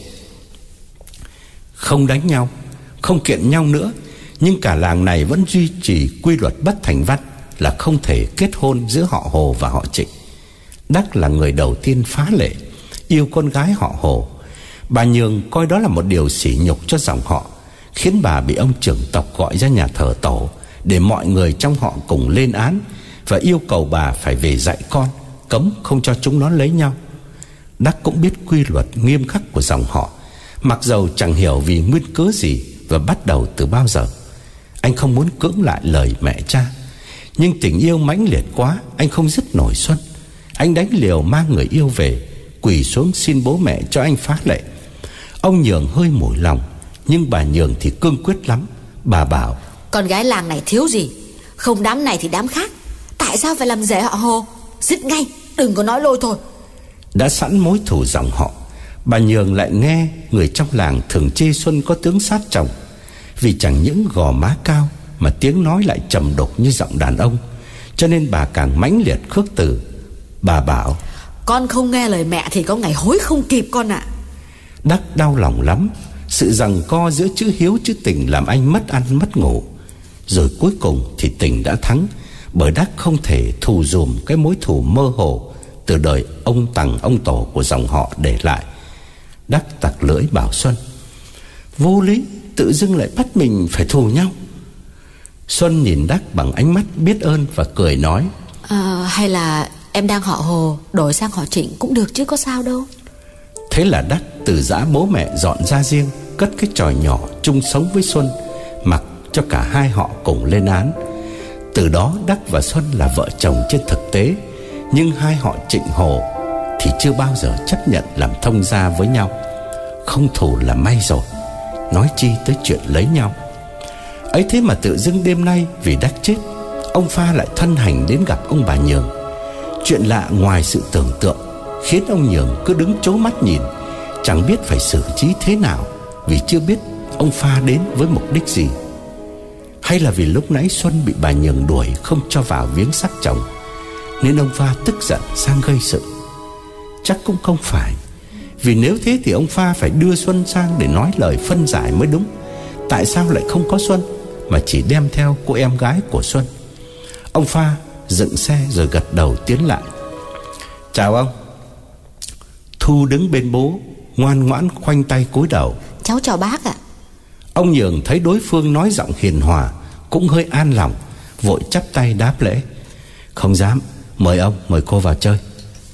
Không đánh nhau, không kiện nhau nữa, nhưng cả làng này vẫn duy trì quy luật bất thành văn là không thể kết hôn giữa họ Hồ và họ Trịnh. Đắc là người đầu tiên phá lệ, yêu con gái họ Hồ. Bà Nhường coi đó là một điều sỉ nhục cho dòng họ, khiến bà bị ông trưởng tộc gọi ra nhà thờ tổ để mọi người trong họ cùng lên án, và yêu cầu bà phải về dạy con, cấm không cho chúng nó lấy nhau. Đắc cũng biết quy luật nghiêm khắc của dòng họ, mặc dầu chẳng hiểu vì nguyên cớ gì và bắt đầu từ bao giờ. Anh không muốn cưỡng lại lời mẹ cha, nhưng tình yêu mãnh liệt quá, anh không dứt nổi Xuân. Anh đánh liều mang người yêu về, quỳ xuống xin bố mẹ cho anh phá lệ. Ông Nhường hơi mủi lòng, nhưng bà Nhường thì cương quyết lắm. Bà bảo: con gái làng này thiếu gì, không đám này thì đám khác, tại sao phải làm rể họ Hồ? Dứt ngay, đừng có nói lôi thôi. Đã sẵn mối thù dòng họ, Bà Nhường lại nghe người trong làng thường chê Xuân có tướng sát chồng, vì chẳng những gò má cao mà tiếng nói lại trầm đục như giọng đàn ông, cho nên bà càng mãnh liệt khước từ. Bà bảo: con không nghe lời mẹ thì có ngày hối không kịp con ạ. Đắc đau lòng lắm. Sự giằng co giữa chữ hiếu chữ tình làm anh mất ăn mất ngủ. Rồi cuối cùng thì tình đã thắng, bởi Đắc không thể thù dùm cái mối thù mơ hồ từ đời ông Tằng ông Tổ của dòng họ để lại. Đắc tặc lưỡi bảo Xuân: vô lý, tự dưng lại bắt mình phải thù nhau. Xuân nhìn Đắc bằng ánh mắt biết ơn và cười nói: à, hay là em đang họ Hồ, đổi sang họ Trịnh cũng được chứ có sao đâu. Thế là Đắc từ giã bố mẹ dọn ra riêng, cất cái chòi nhỏ chung sống với Xuân, mặc cho cả hai họ cùng lên án. Từ đó Đắc và Xuân là vợ chồng trên thực tế, nhưng hai họ Trịnh Hồ thì chưa bao giờ chấp nhận làm thông gia với nhau. Không thù là may rồi, nói chi tới chuyện lấy nhau. Ấy thế mà tự dưng đêm nay vì Đắc chết, ông Pha lại thân hành đến gặp ông bà Nhường. Chuyện lạ ngoài sự tưởng tượng khiến ông Nhường cứ đứng trố mắt nhìn, chẳng biết phải xử trí thế nào, vì chưa biết ông Pha đến với mục đích gì. Hay là vì lúc nãy Xuân bị bà Nhường đuổi không cho vào viếng xác chồng, nên ông Pha tức giận sang gây sự? Chắc cũng không phải, vì nếu thế thì ông Pha phải đưa Xuân sang để nói lời phân giải mới đúng. Tại sao lại không có Xuân mà chỉ đem theo cô em gái của Xuân? Ông Pha dựng xe rồi gật đầu tiến lại: chào ông. Thu đứng bên bố, ngoan ngoãn khoanh tay cúi đầu: cháu chào bác ạ. Ông Nhường thấy đối phương nói giọng hiền hòa, cũng hơi an lòng, vội chắp tay đáp lễ: không dám, mời ông, mời cô vào chơi.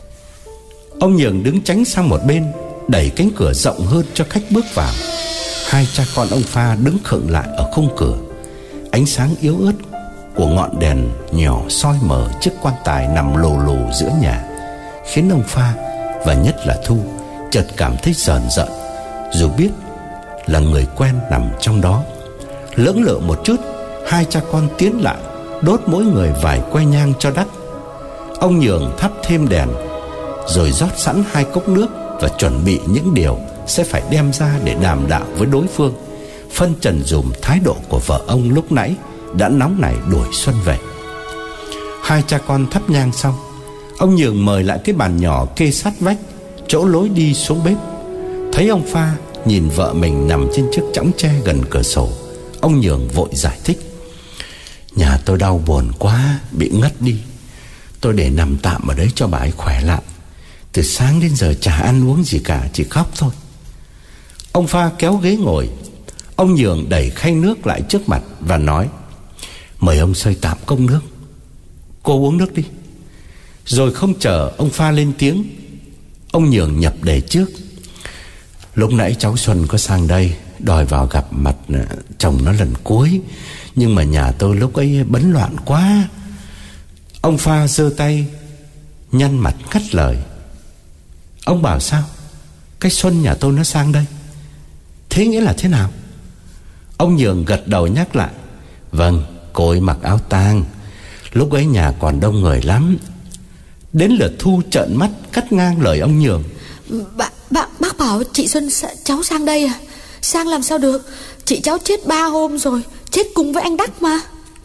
Ông Nhường đứng tránh sang một bên, đẩy cánh cửa rộng hơn cho khách bước vào. Hai cha con ông Pha đứng khựng lại ở khung cửa. Ánh sáng yếu ớt của ngọn đèn nhỏ soi mờ chiếc quan tài nằm lù lù giữa nhà, khiến ông Pha và nhất là Thu chợt cảm thấy rờn rợn, dù biết là người quen nằm trong đó. Lưỡng lự một chút, hai cha con tiến lại, đốt mỗi người vài que nhang cho Đắc. Ông Nhường thắp thêm đèn, rồi rót sẵn hai cốc nước và chuẩn bị những điều sẽ phải đem ra để đàm đạo với đối phương, phân trần dùm thái độ của vợ ông lúc nãy đã nóng nảy đuổi Xuân về. Hai cha con thắp nhang xong, ông Nhường mời lại cái bàn nhỏ kê sát vách, chỗ lối đi xuống bếp. Thấy ông Pha nhìn vợ mình nằm trên chiếc chõng tre gần cửa sổ, ông Nhường vội giải thích: nhà tôi đau buồn quá, bị ngất đi. Tôi để nằm tạm ở đấy cho bà ấy khỏe lại. Từ sáng đến giờ chả ăn uống gì cả, chỉ khóc thôi. Ông Pha kéo ghế ngồi. Ông Nhường đẩy khay nước lại trước mặt và nói: mời ông xơi tạm cốc nước, cô uống nước đi. Rồi không chờ ông Pha lên tiếng, ông Nhường nhập đề trước: lúc nãy cháu Xuân có sang đây đòi vào gặp mặt chồng nó lần cuối, nhưng mà nhà tôi lúc ấy bấn loạn quá. Ông Pha giơ tay nhăn mặt ngắt lời: ông bảo sao? Cái Xuân nhà tôi nó sang đây, thế nghĩa là thế nào? Ông Nhường gật đầu nhắc lại: vâng, cô ấy mặc áo tang. Lúc ấy nhà còn đông người lắm. Đến lượt Thu trợn mắt cắt ngang lời ông Nhường: Bác, bác, bác bảo chị Xuân cháu sang đây à? Sang làm sao được? Chị cháu chết ba hôm rồi, chết cùng với anh Đắc mà.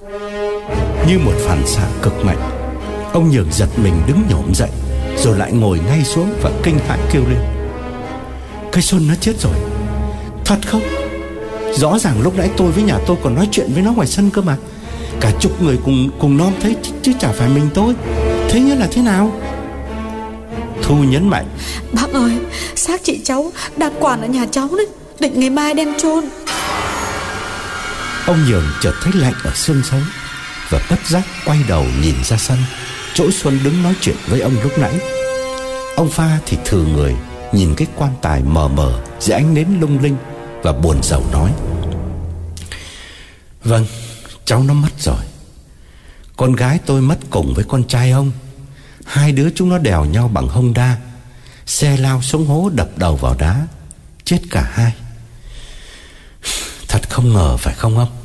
Như một phản xạ cực mạnh, ông Nhường giật mình đứng nhổm dậy, rồi lại ngồi ngay xuống và kinh hãi kêu lên: cái Xuân nó chết rồi. Thật không? Rõ ràng lúc nãy tôi với nhà tôi còn nói chuyện với nó ngoài sân cơ mà. Cả chục người cùng cùng nom thấy, chứ chả phải mình tôi. Thế nghĩa là thế nào? Thu nhấn mạnh: bác ơi, xác chị cháu đang quản ở nhà cháu đấy, định ngày mai đem chôn. Ông Nhường chợt thấy lạnh ở xương sống và bất giác quay đầu nhìn ra sân, chỗ Xuân đứng nói chuyện với ông lúc nãy. Ông Pha thì thừ người nhìn cái quan tài mờ mờ dưới ánh nến lung linh và buồn rầu nói: vâng, cháu nó mất rồi. Con gái tôi mất cùng với con trai ông. Hai đứa chúng nó đèo nhau bằng Honda, xe lao xuống hố đập đầu vào đá, chết cả hai. Thật không ngờ phải không ông?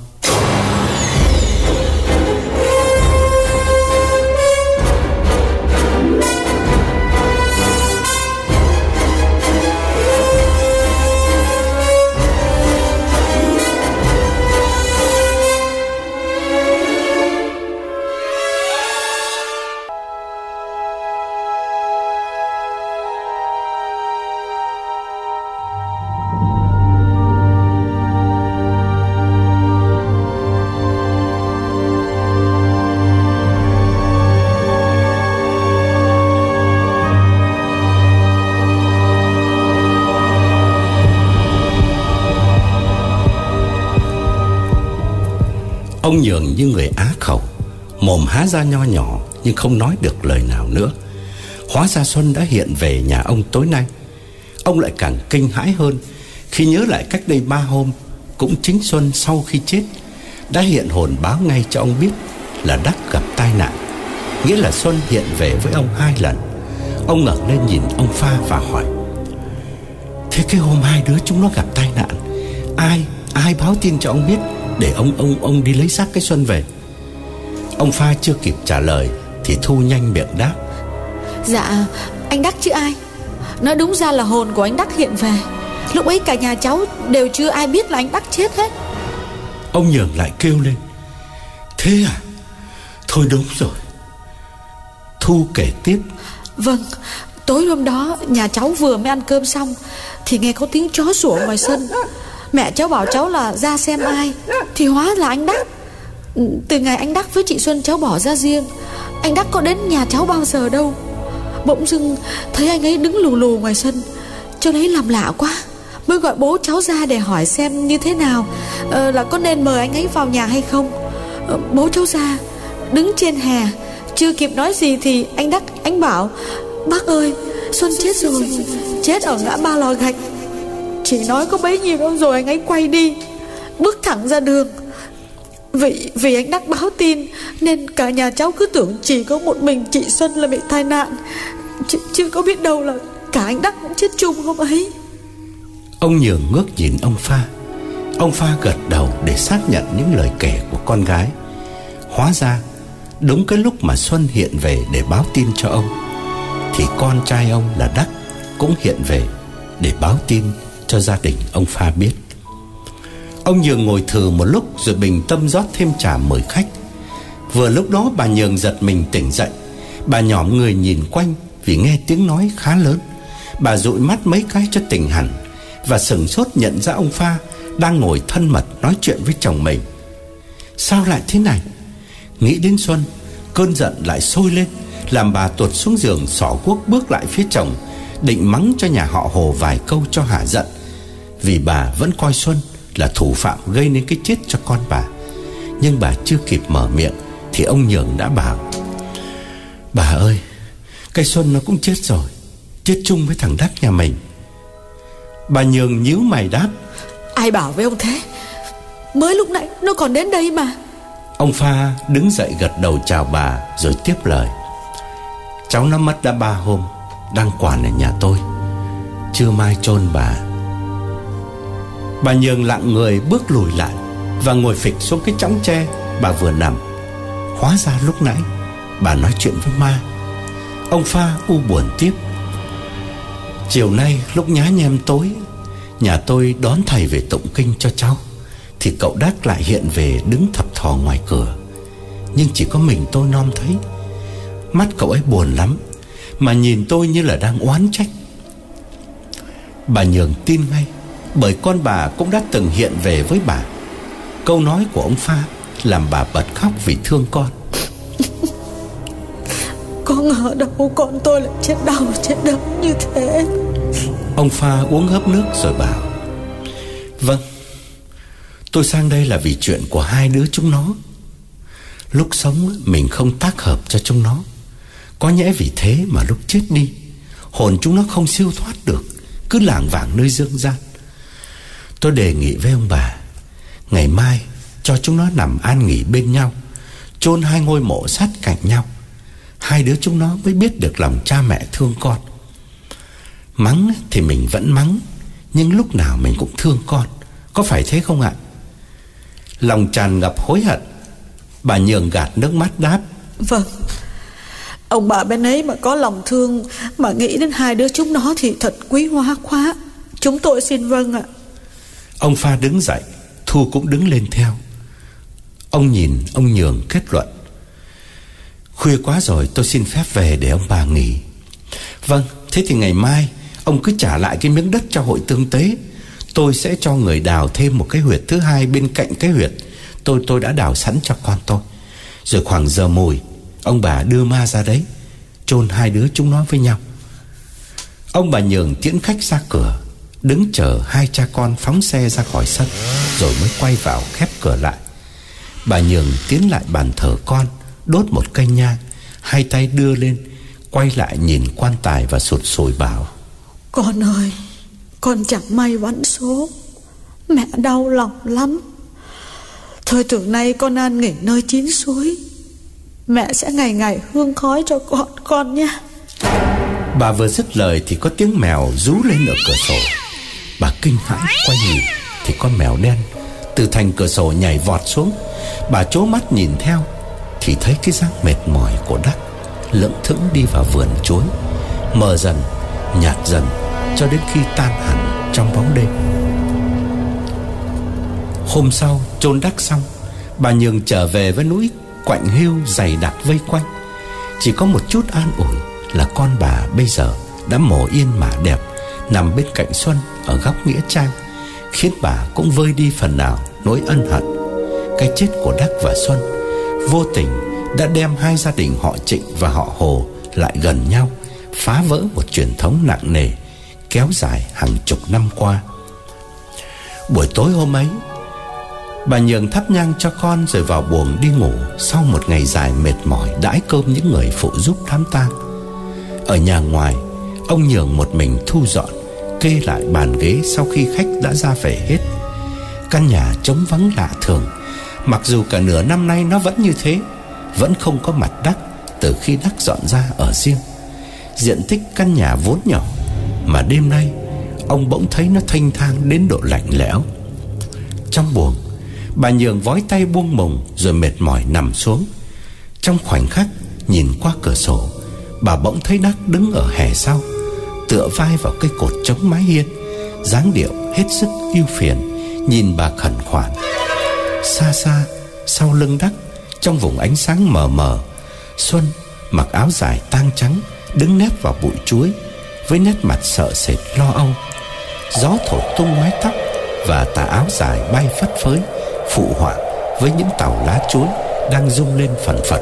Ông Nhường như người á khẩu, mồm há ra nho nhỏ nhưng không nói được lời nào nữa. Hóa ra Xuân đã hiện về nhà ông tối nay. Ông lại càng kinh hãi hơn khi nhớ lại cách đây ba hôm, cũng chính Xuân sau khi chết đã hiện hồn báo ngay cho ông biết là Đắc gặp tai nạn. Nghĩa là Xuân hiện về với ông hai lần. Ông ngẩng lên nhìn ông Pha và hỏi: thế cái hôm hai đứa chúng nó gặp tai nạn, Ai Ai báo tin cho ông biết để ông ông ông đi lấy xác cái Xuân về? Ông Pha chưa kịp trả lời thì Thu nhanh miệng đáp: dạ anh Đắc chứ ai. Nói đúng ra là hồn của anh Đắc hiện về. Lúc ấy cả nhà cháu đều chưa ai biết là anh Đắc chết hết. Ông Nhường lại kêu lên: thế à? Thôi đúng rồi. Thu kể tiếp: vâng, tối hôm đó nhà cháu vừa mới ăn cơm xong thì nghe có tiếng chó sủa ngoài sân. Mẹ cháu bảo cháu là ra xem ai, thì hóa là anh Đắc. Từ ngày anh Đắc với chị Xuân cháu bỏ ra riêng, anh Đắc có đến nhà cháu bao giờ đâu. Bỗng dưng thấy anh ấy đứng lù lù ngoài sân, cháu thấy làm lạ quá, mới gọi bố cháu ra để hỏi xem như thế nào, ờ, là có nên mời anh ấy vào nhà hay không. ờ, Bố cháu ra đứng trên hè, chưa kịp nói gì thì anh Đắc anh bảo: bác ơi, Xuân chết rồi, chết ở ngã ba lò gạch. Chỉ nói có bấy nhiêu đâu rồi anh ấy quay đi, bước thẳng ra đường. Vì, vì anh Đắc báo tin nên cả nhà cháu cứ tưởng chỉ có một mình chị Xuân là bị tai nạn, Ch chưa có biết đâu là cả anh Đắc cũng chết chung hôm ấy. Ông Nhường ngước nhìn ông Pha. Ông Pha gật đầu để xác nhận những lời kể của con gái. Hóa ra đúng cái lúc mà Xuân hiện về để báo tin cho ông thì con trai ông là Đắc cũng hiện về để báo tin cho gia đình ông Pha biết. Ông Nhường ngồi thừ một lúc rồi bình tâm rót thêm trà mời khách. Vừa lúc đó bà Nhường giật mình tỉnh dậy. Bà nhỏm người nhìn quanh vì nghe tiếng nói khá lớn. Bà dụi mắt mấy cái cho tỉnh hẳn và sửng sốt nhận ra ông Pha đang ngồi thân mật nói chuyện với chồng mình. Sao lại thế này? Nghĩ đến Xuân, cơn giận lại sôi lên, làm bà tuột xuống giường xỏ guốc bước lại phía chồng, định mắng cho nhà họ Hồ vài câu cho hả giận. Vì bà vẫn coi Xuân là thủ phạm gây nên cái chết cho con bà. Nhưng bà chưa kịp mở miệng thì ông Nhường đã bảo: bà ơi, cái Xuân nó cũng chết rồi, chết chung với thằng Đắc nhà mình. Bà Nhường nhíu mày đáp: ai bảo với ông thế? Mới lúc nãy nó còn đến đây mà. Ông Pha đứng dậy gật đầu chào bà rồi tiếp lời: cháu nó mất đã ba hôm, đang quản ở nhà tôi, trưa mai chôn bà. Bà Nhường lặng người bước lùi lại và ngồi phịch xuống cái chõng tre bà vừa nằm. Hóa ra lúc nãy bà nói chuyện với ma. Ông Pha u buồn tiếp: chiều nay lúc nhá nhem tối, nhà tôi đón thầy về tụng kinh cho cháu thì cậu Đắc lại hiện về đứng thập thò ngoài cửa. Nhưng chỉ có mình tôi nom thấy. Mắt cậu ấy buồn lắm, mà nhìn tôi như là đang oán trách. Bà Nhường tin ngay, bởi con bà cũng đã từng hiện về với bà. Câu nói của ông Pha làm bà bật khóc vì thương con. Có ngờ đâu con tôi lại chết đau chết đớn như thế. Ông Pha uống hớp nước rồi bảo: vâng, tôi sang đây là vì chuyện của hai đứa chúng nó. Lúc sống mình không tác hợp cho chúng nó, có nhẽ vì thế mà lúc chết đi hồn chúng nó không siêu thoát được, cứ lảng vảng nơi dương gian. Tôi đề nghị với ông bà, ngày mai cho chúng nó nằm an nghỉ bên nhau, chôn hai ngôi mộ sát cạnh nhau. Hai đứa chúng nó mới biết được lòng cha mẹ thương con. Mắng thì mình vẫn mắng, nhưng lúc nào mình cũng thương con, có phải thế không ạ? Lòng tràn ngập hối hận, bà Nhường gạt nước mắt đáp: vâng, ông bà bên ấy mà có lòng thương mà nghĩ đến hai đứa chúng nó thì thật quý hóa quá. Chúng tôi xin vâng ạ. Ông Pha đứng dậy, Thu cũng đứng lên theo. Ông nhìn ông Nhường kết luận: khuya quá rồi, tôi xin phép về để ông bà nghỉ. Vâng, thế thì ngày mai ông cứ trả lại cái miếng đất cho hội tương tế. Tôi sẽ cho người đào thêm một cái huyệt thứ hai bên cạnh cái huyệt tôi tôi đã đào sẵn cho con tôi. Rồi khoảng giờ mùi, ông bà đưa ma ra đấy, chôn hai đứa chúng nó với nhau. Ông bà Nhường tiễn khách ra cửa, đứng chờ hai cha con phóng xe ra khỏi sân, rồi mới quay vào khép cửa lại. Bà Nhường tiến lại bàn thờ con, đốt một cây nhang, hai tay đưa lên, quay lại nhìn quan tài và sụt sùi bảo: Con ơi, con chẳng may bắn số, mẹ đau lòng lắm. Thôi từ nay con an nghỉ nơi chín suối, mẹ sẽ ngày ngày hương khói cho con con nhé. Bà vừa dứt lời thì có tiếng mèo rú lên ở cửa sổ. Bà kinh hãi quay nhìn thì con mèo đen từ thành cửa sổ nhảy vọt xuống. Bà trố mắt nhìn theo thì thấy cái dáng mệt mỏi của Đắc lững thững đi vào vườn chuối, mờ dần, nhạt dần cho đến khi tan hẳn trong bóng đêm. Hôm sau chôn Đắc xong, bà Nhường trở về với núi quạnh hiu dày đặc vây quanh. Chỉ có một chút an ủi là con bà bây giờ đã mồ yên mả đẹp, nằm bên cạnh Xuân ở góc nghĩa trang, khiến bà cũng vơi đi phần nào nỗi ân hận. Cái chết của Đắc và Xuân vô tình đã đem hai gia đình họ Trịnh và họ Hồ lại gần nhau, phá vỡ một truyền thống nặng nề kéo dài hàng chục năm qua. Buổi tối hôm ấy, bà Nhường thắp nhang cho con rồi vào buồng đi ngủ sau một ngày dài mệt mỏi đãi cơm những người phụ giúp đám tang. Ở nhà ngoài, ông Nhường một mình thu dọn, kê lại bàn ghế sau khi khách đã ra về hết. Căn nhà trống vắng lạ thường, mặc dù cả nửa năm nay nó vẫn như thế, vẫn không có mặt Đắc từ khi Đắc dọn ra ở riêng. Diện tích căn nhà vốn nhỏ, mà đêm nay ông bỗng thấy nó thênh thang đến độ lạnh lẽo. Trong buồng, bà Nhường vói tay buông mùng rồi mệt mỏi nằm xuống. Trong khoảnh khắc nhìn qua cửa sổ, bà bỗng thấy Đắc đứng ở hè sau, tựa vai vào cây cột chống mái hiên, dáng điệu hết sức ưu phiền, nhìn bà khẩn khoản. Xa xa sau lưng Đắc, trong vùng ánh sáng mờ mờ, Xuân mặc áo dài tang trắng đứng nép vào bụi chuối với nét mặt sợ sệt lo âu. Gió thổi tung mái tóc và tà áo dài bay phất phới, phụ họa với những tàu lá chuối đang rung lên phần phật.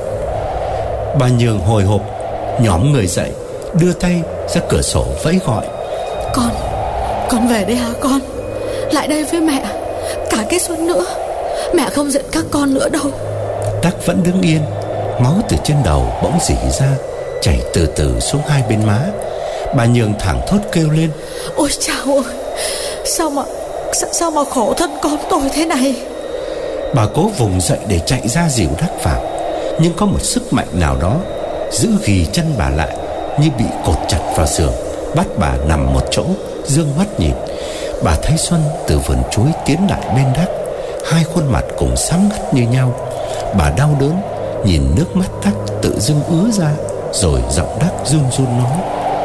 Bà Nhường hồi hộp nhõm người dậy, đưa tay ra cửa sổ vẫy gọi: Con, con về đây hả con? Lại đây với mẹ. Cả cái Xuân nữa, mẹ không giận các con nữa đâu. Đắc vẫn đứng yên, máu từ trên đầu bỗng rỉ ra, chảy từ từ xuống hai bên má. Bà Nhường thảng thốt kêu lên: Ôi chao ơi, sao mà sao, sao mà khổ thân con tôi thế này. Bà cố vùng dậy để chạy ra dìu Đắc vào, nhưng có một sức mạnh nào đó giữ ghì chân bà lại, như bị cột chặt vào giường, bắt bà nằm một chỗ, dương mắt nhìn. Bà thấy Xuân từ vườn chuối tiến lại bên Đắc, hai khuôn mặt cùng xám ngắt như nhau. Bà đau đớn nhìn nước mắt Đắc tự dưng ứa ra, rồi giọng Đắc run run nói: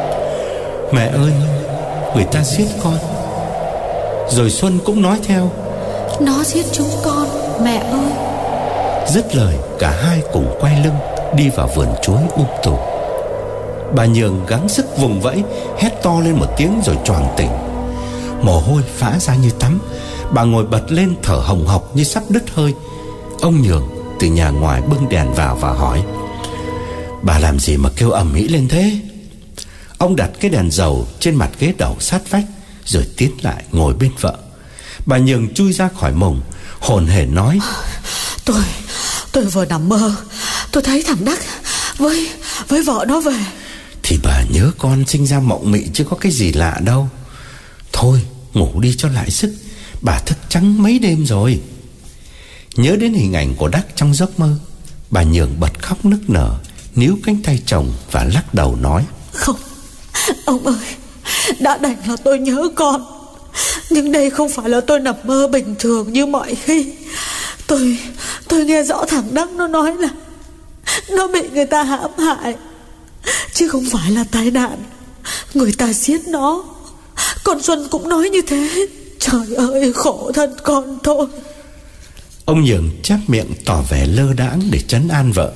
Mẹ ơi, người ta giết con. Rồi Xuân cũng nói theo: Nó giết chúng con, mẹ ơi. Dứt lời, cả hai cùng quay lưng đi vào vườn chuối um tùm. Bà Nhường gắng sức vùng vẫy, hét to lên một tiếng rồi choàng tỉnh. Mồ hôi phả ra như tắm. Bà ngồi bật lên thở hồng hộc như sắp đứt hơi. Ông Nhường từ nhà ngoài bưng đèn vào và hỏi: Bà làm gì mà kêu ầm ĩ lên thế? Ông đặt cái đèn dầu trên mặt ghế đầu sát vách, rồi tiến lại ngồi bên vợ. Bà Nhường chui ra khỏi mùng, hồn hển nói: Tôi, tôi vừa nằm mơ, tôi thấy thằng Đắc với, với vợ nó về. Thì bà nhớ con sinh ra mộng mị chứ có cái gì lạ đâu. Thôi ngủ đi cho lại sức, bà thức trắng mấy đêm rồi. Nhớ đến hình ảnh của Đắc trong giấc mơ, bà Nhường bật khóc nức nở, níu cánh tay chồng và lắc đầu nói: Không, ông ơi, đã đành là tôi nhớ con, nhưng đây không phải là tôi nằm mơ bình thường như mọi khi. Tôi, tôi nghe rõ thằng Đắc nó nói là nó bị người ta hãm hại, chứ không phải là tai nạn. Người ta giết nó. Con Xuân cũng nói như thế. Trời ơi, khổ thân con thôi. Ông Nhường chép miệng tỏ vẻ lơ đãng để trấn an vợ: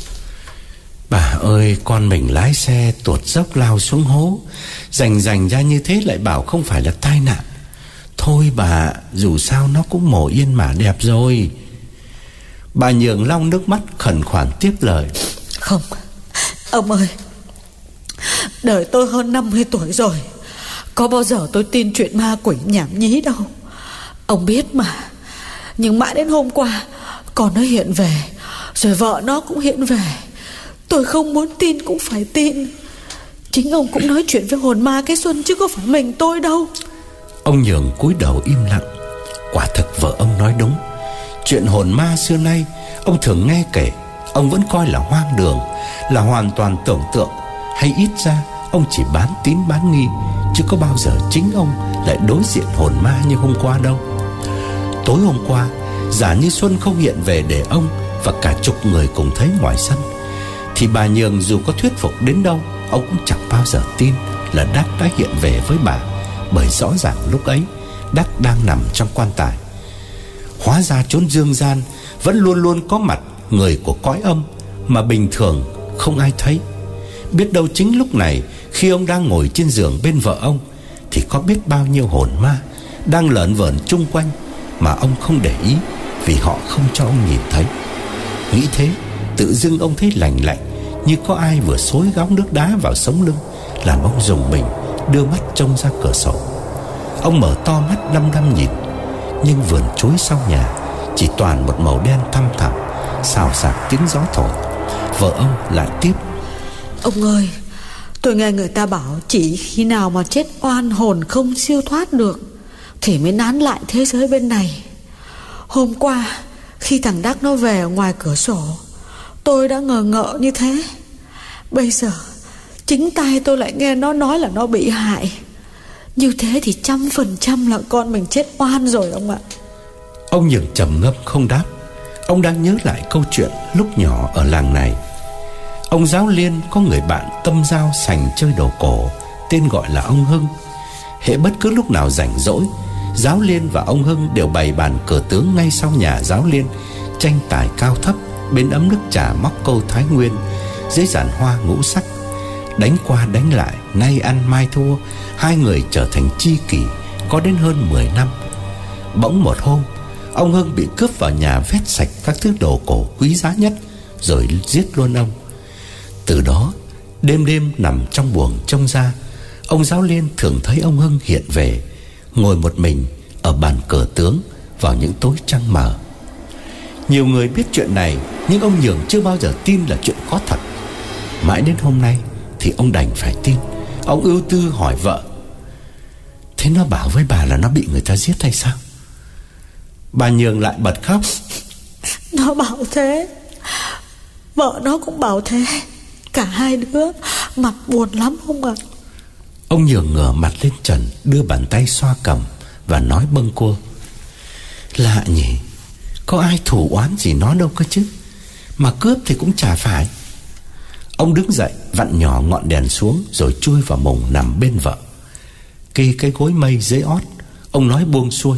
Bà ơi, con mình lái xe tuột dốc lao xuống hố, rành rành ra như thế lại bảo không phải là tai nạn. Thôi bà, dù sao nó cũng mồ yên mà đẹp rồi. Bà Nhường lau nước mắt khẩn khoản tiếp lời: Không, ông ơi, đời tôi hơn năm mươi tuổi rồi, có bao giờ tôi tin chuyện ma quỷ nhảm nhí đâu. Ông biết mà. Nhưng mãi đến hôm qua Con nó hiện về, rồi vợ nó cũng hiện về. Tôi không muốn tin cũng phải tin. Chính ông cũng nói chuyện với hồn ma cái Xuân, chứ có phải mình tôi đâu. Ông Nhường cúi đầu im lặng. Quả thực vợ ông nói đúng. Chuyện hồn ma xưa nay ông thường nghe kể, ông vẫn coi là hoang đường, là hoàn toàn tưởng tượng, hay ít ra ông chỉ bán tín bán nghi, chứ có bao giờ chính ông lại đối diện hồn ma như hôm qua đâu. Tối hôm qua, giả như Xuân không hiện về để ông và cả chục người cùng thấy ngoài sân, thì bà Nhường dù có thuyết phục đến đâu, ông cũng chẳng bao giờ tin là Đắc đã hiện về với bà. Bởi rõ ràng lúc ấy Đắc đang nằm trong quan tài. Hóa ra chốn dương gian vẫn luôn luôn có mặt người của cõi âm mà bình thường không ai thấy. Biết đâu chính lúc này, khi ông đang ngồi trên giường bên vợ ông, thì có biết bao nhiêu hồn ma đang lởn vởn chung quanh mà ông không để ý, vì họ không cho ông nhìn thấy. Nghĩ thế, tự dưng ông thấy lành lạnh, như có ai vừa xối gáo nước đá vào sống lưng, làm ông rùng mình, đưa mắt trông ra cửa sổ. Ông mở to mắt đăm đăm nhìn, nhưng vườn chuối sau nhà chỉ toàn một màu đen thăm thẳm, xào xạc tiếng gió thổi. Vợ ông lại tiếp: Ông ơi, tôi nghe người ta bảo chỉ khi nào mà chết oan hồn không siêu thoát được thì mới nán lại thế giới bên này. Hôm qua khi thằng Đắc nó về ở ngoài cửa sổ, tôi đã ngờ ngợ như thế. Bây giờ chính tay tôi lại nghe nó nói là nó bị hại. Như thế thì trăm phần trăm là con mình chết oan rồi ông ạ. Ông Nhường trầm ngâm không đáp. Ông đang nhớ lại câu chuyện lúc nhỏ ở làng này. Ông Giáo Liên có người bạn tâm giao sành chơi đồ cổ, tên gọi là ông Hưng. Hễ bất cứ lúc nào rảnh rỗi, Giáo Liên và ông Hưng đều bày bàn cờ tướng ngay sau nhà Giáo Liên, tranh tài cao thấp bên ấm nước trà móc câu Thái Nguyên, dưới giàn hoa ngũ sắc. Đánh qua đánh lại, nay ăn mai thua, hai người trở thành tri kỷ có đến hơn mười năm. Bỗng một hôm, ông Hưng bị cướp vào nhà, vét sạch các thứ đồ cổ quý giá nhất, rồi giết luôn ông. Từ đó, đêm đêm nằm trong buồng trông ra, ông Giáo Liên thường thấy ông Hưng hiện về, ngồi một mình ở bàn cờ tướng vào những tối trăng mờ. Nhiều người biết chuyện này, nhưng ông Nhường chưa bao giờ tin là chuyện có thật. Mãi đến hôm nay thì ông đành phải tin. Ông ưu tư hỏi vợ: Thế nó bảo với bà là nó bị người ta giết hay sao? Bà Nhường lại bật khóc. Nó bảo thế, vợ nó cũng bảo thế. Cả hai đứa mặt buồn lắm không ạ. Ông Nhường ngửa mặt lên trần, đưa bàn tay xoa cằm và nói bâng quơ: Lạ nhỉ, có ai thù oán gì nó đâu cơ chứ, mà cướp thì cũng chả phải. Ông đứng dậy, vặn nhỏ ngọn đèn xuống, rồi chui vào mùng nằm bên vợ. Kê cái gối mây dưới ót, ông nói buông xuôi: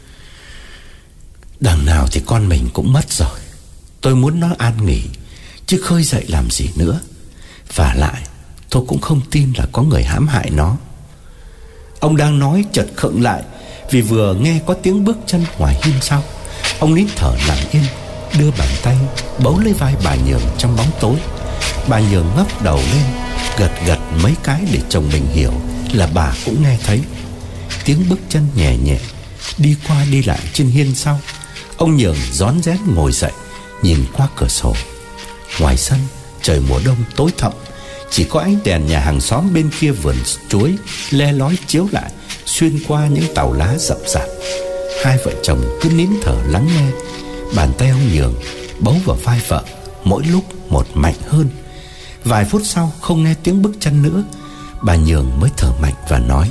Đằng nào thì con mình cũng mất rồi, tôi muốn nó an nghỉ, chứ khơi dậy làm gì nữa. Và lại tôi cũng không tin là có người hãm hại nó. Ông đang nói chợt khựng lại, vì vừa nghe có tiếng bước chân ngoài hiên sau. Ông nín thở lặng yên, đưa bàn tay bấu lấy vai bà Nhường trong bóng tối. Bà Nhường ngóc đầu lên, gật gật mấy cái để chồng mình hiểu là bà cũng nghe thấy. Tiếng bước chân nhẹ nhẹ đi qua đi lại trên hiên sau. Ông Nhường rón rén ngồi dậy, nhìn qua cửa sổ. Ngoài sân, trời mùa đông tối thẫm, chỉ có ánh đèn nhà hàng xóm bên kia vườn chuối le lói chiếu lại xuyên qua những tàu lá rậm rạp. Hai vợ chồng cứ nín thở lắng nghe. Bàn tay ông Nhường bấu vào vai vợ, mỗi lúc một mạnh hơn. Vài phút sau không nghe tiếng bước chân nữa, bà Nhường mới thở mạnh và nói: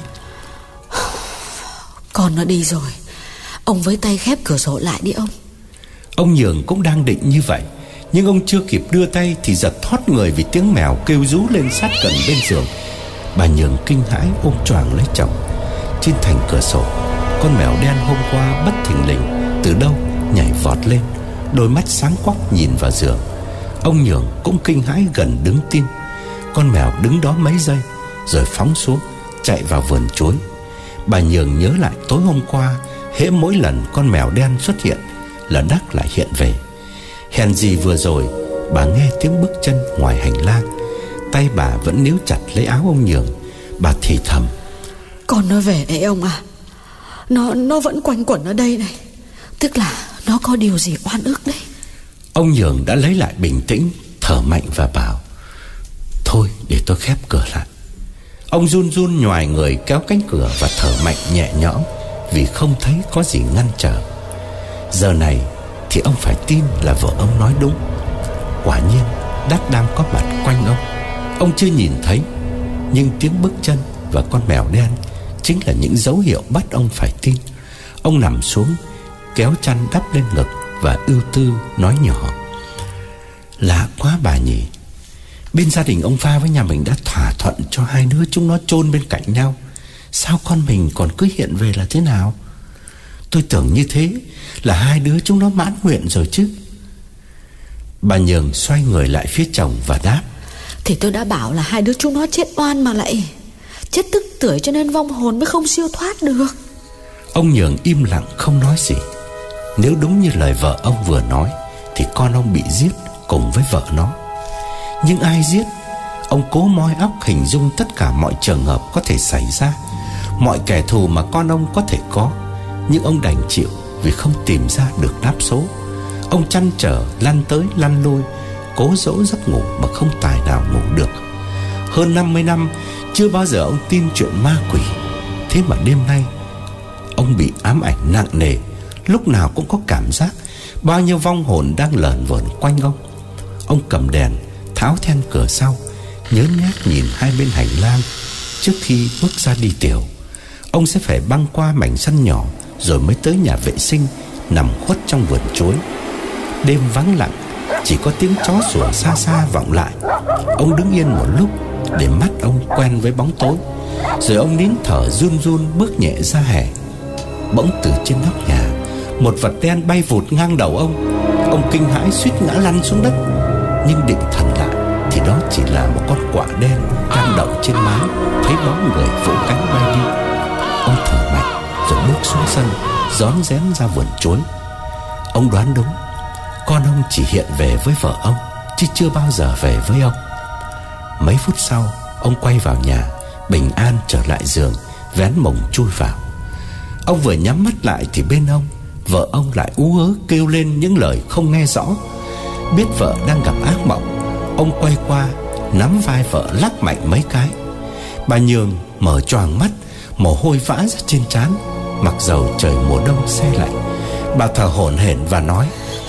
Con nó đi rồi. Ông với tay khép cửa sổ lại đi ông. Ông Nhường cũng đang định như vậy, nhưng ông chưa kịp đưa tay thì giật thoát người vì tiếng mèo kêu rú lên sát gần bên giường. Bà Nhường kinh hãi ôm choàng lấy chồng. Trên thành cửa sổ, con mèo đen hôm qua bất thình lình từ đâu nhảy vọt lên, đôi mắt sáng quắc nhìn vào giường. Ông Nhường cũng kinh hãi gần đứng tim. Con mèo đứng đó mấy giây rồi phóng xuống, chạy vào vườn chuối. Bà Nhường nhớ lại tối hôm qua, hễ mỗi lần con mèo đen xuất hiện là Đắc lại hiện về. Hèn gì vừa rồi bà nghe tiếng bước chân ngoài hành lang. Tay bà vẫn níu chặt lấy áo ông Nhường. Bà thì thầm: Con nó về đây ông à. Nó, nó vẫn quanh quẩn ở đây này. Tức là nó có điều gì oan ức đấy. Ông Nhường đã lấy lại bình tĩnh, thở mạnh và bảo: "Thôi để tôi khép cửa lại." Ông run run nhoài người kéo cánh cửa và thở mạnh nhẹ nhõm, vì không thấy có gì ngăn trở. Giờ này thì ông phải tin là vợ ông nói đúng. Quả nhiên Đắc đang có mặt quanh ông. Ông chưa nhìn thấy, nhưng tiếng bước chân và con mèo đen chính là những dấu hiệu bắt ông phải tin. Ông nằm xuống, kéo chăn đắp lên ngực và ưu tư nói nhỏ: "Lạ quá bà nhỉ. Bên gia đình ông Pha với nhà mình đã thỏa thuận cho hai đứa chúng nó chôn bên cạnh nhau. Sao con mình còn cứ hiện về là thế nào? Tôi tưởng như thế là hai đứa chúng nó mãn nguyện rồi chứ." Bà Nhường xoay người lại phía chồng và đáp: "Thì tôi đã bảo là hai đứa chúng nó chết oan mà lại. Chết tức tưởi cho nên vong hồn mới không siêu thoát được." Ông Nhường im lặng không nói gì. Nếu đúng như lời vợ ông vừa nói thì con ông bị giết cùng với vợ nó. Nhưng ai giết? Ông cố moi óc hình dung tất cả mọi trường hợp có thể xảy ra, mọi kẻ thù mà con ông có thể có. Nhưng ông đành chịu vì không tìm ra được đáp số. Ông chăn trở lăn tới lăn lui, cố dỗ giấc ngủ mà không tài nào ngủ được. Hơn năm mươi năm chưa bao giờ ông tin chuyện ma quỷ. Thế mà đêm nay ông bị ám ảnh nặng nề. Lúc nào cũng có cảm giác bao nhiêu vong hồn đang lởn vởn quanh ông. Ông cầm đèn, tháo then cửa sau, nhớ nhác nhìn hai bên hành lang. Trước khi bước ra đi tiểu, ông sẽ phải băng qua mảnh sân nhỏ rồi mới tới nhà vệ sinh nằm khuất trong vườn chuối. Đêm vắng lặng, chỉ có tiếng chó sủa xa xa vọng lại. Ông đứng yên một lúc để mắt ông quen với bóng tối, rồi ông nín thở run run bước nhẹ ra hè. Bỗng từ trên nóc nhà, một vật đen bay vụt ngang đầu ông. Ông kinh hãi suýt ngã lăn xuống đất. Nhưng định thần lại thì đó chỉ là một con quạ đen đang đậu trên mái. Thấy bóng người vỗ cánh bay đi, ông thở mạnh rồi bước xuống sân, rón rén ra vườn chuối. Ông đoán đúng, con ông chỉ hiện về với vợ ông, chứ chưa bao giờ về với ông. Mấy phút sau, ông quay vào nhà, bình an trở lại giường, vén mồng chui vào. Ông vừa nhắm mắt lại thì bên ông, vợ ông lại ú ớ kêu lên những lời không nghe rõ. Biết vợ đang gặp ác mộng, ông quay qua nắm vai vợ lắc mạnh mấy cái. Bà Nhường mở choàng mắt, mồ hôi vã ra trên trán. Mặc dầu trời mùa đông se lạnh, bà thở hổn hển và nói: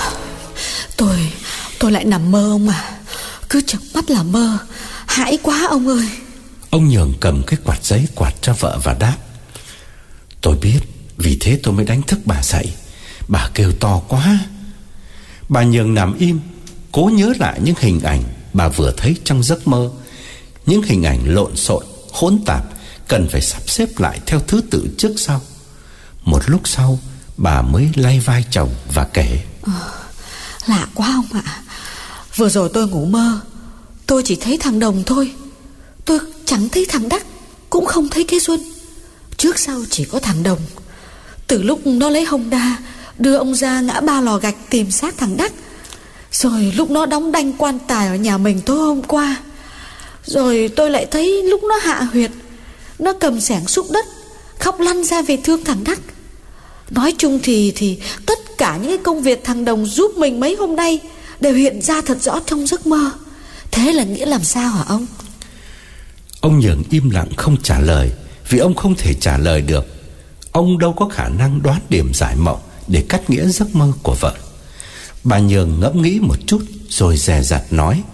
Tôi, tôi lại nằm mơ ông à. Cứ chợp mắt là mơ. Hãi quá ông ơi. Ông Nhường cầm cái quạt giấy quạt cho vợ và đáp: Tôi biết, vì thế tôi mới đánh thức bà dậy. Bà kêu to quá. Bà Nhường nằm im, cố nhớ lại những hình ảnh bà vừa thấy trong giấc mơ. Những hình ảnh lộn xộn, hỗn tạp, cần phải sắp xếp lại theo thứ tự trước sau. Một lúc sau, bà mới lay vai chồng và kể: à, Lạ quá ông ạ. Vừa rồi tôi ngủ mơ, tôi chỉ thấy thằng Đồng thôi. Tôi chẳng thấy thằng Đắc, cũng không thấy cái Xuân. Trước sau chỉ có thằng Đồng. Từ lúc nó lấy Honda đưa ông ra ngã ba lò gạch tìm xác thằng Đắc, rồi lúc nó đóng đanh quan tài ở nhà mình tối hôm qua, rồi tôi lại thấy lúc nó hạ huyệt, nó cầm xẻng xúc đất, khóc lăn ra về thương thằng Đắc. Nói chung thì thì tất cả những cái công việc thằng Đồng giúp mình mấy hôm nay đều hiện ra thật rõ trong giấc mơ. Thế là nghĩa làm sao hả ông? Ông Nhường im lặng không trả lời, vì ông không thể trả lời được. Ông đâu có khả năng đoán điểm giải mộng để cắt nghĩa giấc mơ của vợ. Bà Nhường ngẫm nghĩ một chút rồi dè dặt nói: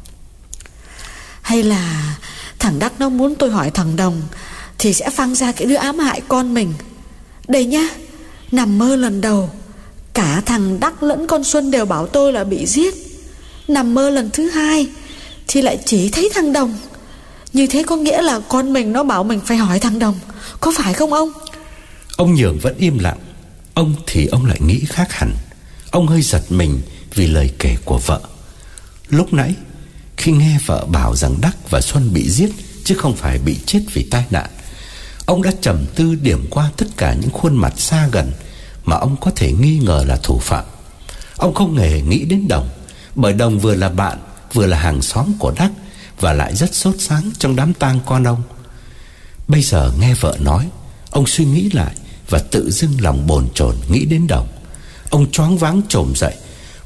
Hay là thằng Đắc nó muốn tôi hỏi thằng Đồng thì sẽ phăng ra cái đứa ám hại con mình. Đây nhá, nằm mơ lần đầu, cả thằng Đắc lẫn con Xuân đều bảo tôi là bị giết. Nằm mơ lần thứ hai thì lại chỉ thấy thằng Đồng. Như thế có nghĩa là con mình nó bảo mình phải hỏi thằng Đồng, có phải không ông? Ông Nhường vẫn im lặng. Ông thì ông lại nghĩ khác hẳn. Ông hơi giật mình vì lời kể của vợ. Lúc nãy khi nghe vợ bảo rằng Đắc và Xuân bị giết chứ không phải bị chết vì tai nạn, ông đã trầm tư điểm qua tất cả những khuôn mặt xa gần mà ông có thể nghi ngờ là thủ phạm. Ông không hề nghĩ đến Đồng, bởi Đồng vừa là bạn, vừa là hàng xóm của Đắc, và lại rất sốt sáng trong đám tang con ông. Bây giờ nghe vợ nói, ông suy nghĩ lại và tự dưng lòng bồn chồn nghĩ đến Đồng. Ông choáng váng chồm dậy,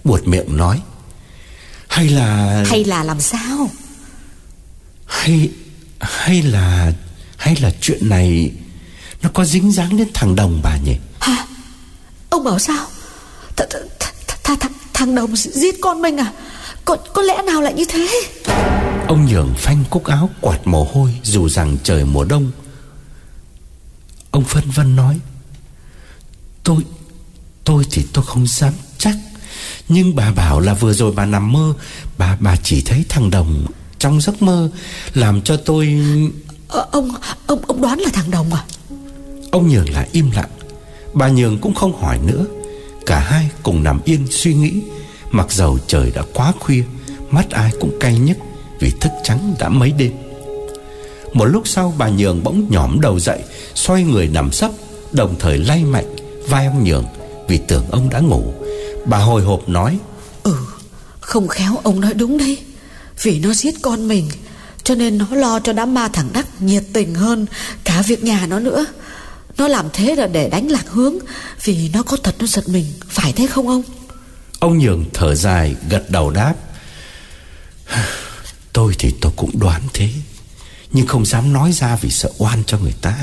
buột miệng nói: Hay là... Hay là làm sao? Hay... Hay là... Hay là chuyện này nó có dính dáng đến thằng Đồng bà nhỉ? Hả? Ông bảo sao? Th th th th thằng Đồng giết con mình à? Có, có lẽ nào lại như thế? Ông Nhường phanh cúc áo quạt mồ hôi dù rằng trời mùa đông. Ông phân vân nói: Tôi... Tôi thì tôi không dám chắc. Nhưng bà bảo là vừa rồi bà nằm mơ, Bà bà chỉ thấy thằng Đồng trong giấc mơ, làm cho tôi... ờ, Ông ông ông đoán là thằng Đồng à? Ông Nhường lại im lặng. Bà Nhường cũng không hỏi nữa. Cả hai cùng nằm yên suy nghĩ. Mặc dầu trời đã quá khuya, mắt ai cũng cay nhức vì thức trắng đã mấy đêm. Một lúc sau bà Nhường bỗng nhỏm đầu dậy, xoay người nằm sấp, đồng thời lay mạnh vai ông Nhường vì tưởng ông đã ngủ. Bà hồi hộp nói: Ừ, không khéo ông nói đúng đấy. Vì nó giết con mình, cho nên nó lo cho đám ma thằng Đắc nhiệt tình hơn cả việc nhà nó nữa. Nó làm thế là để đánh lạc hướng, vì nó có thật nó giật mình. Phải thế không ông? Ông Nhường thở dài gật đầu đáp: Tôi thì tôi cũng đoán thế, nhưng không dám nói ra vì sợ oan cho người ta.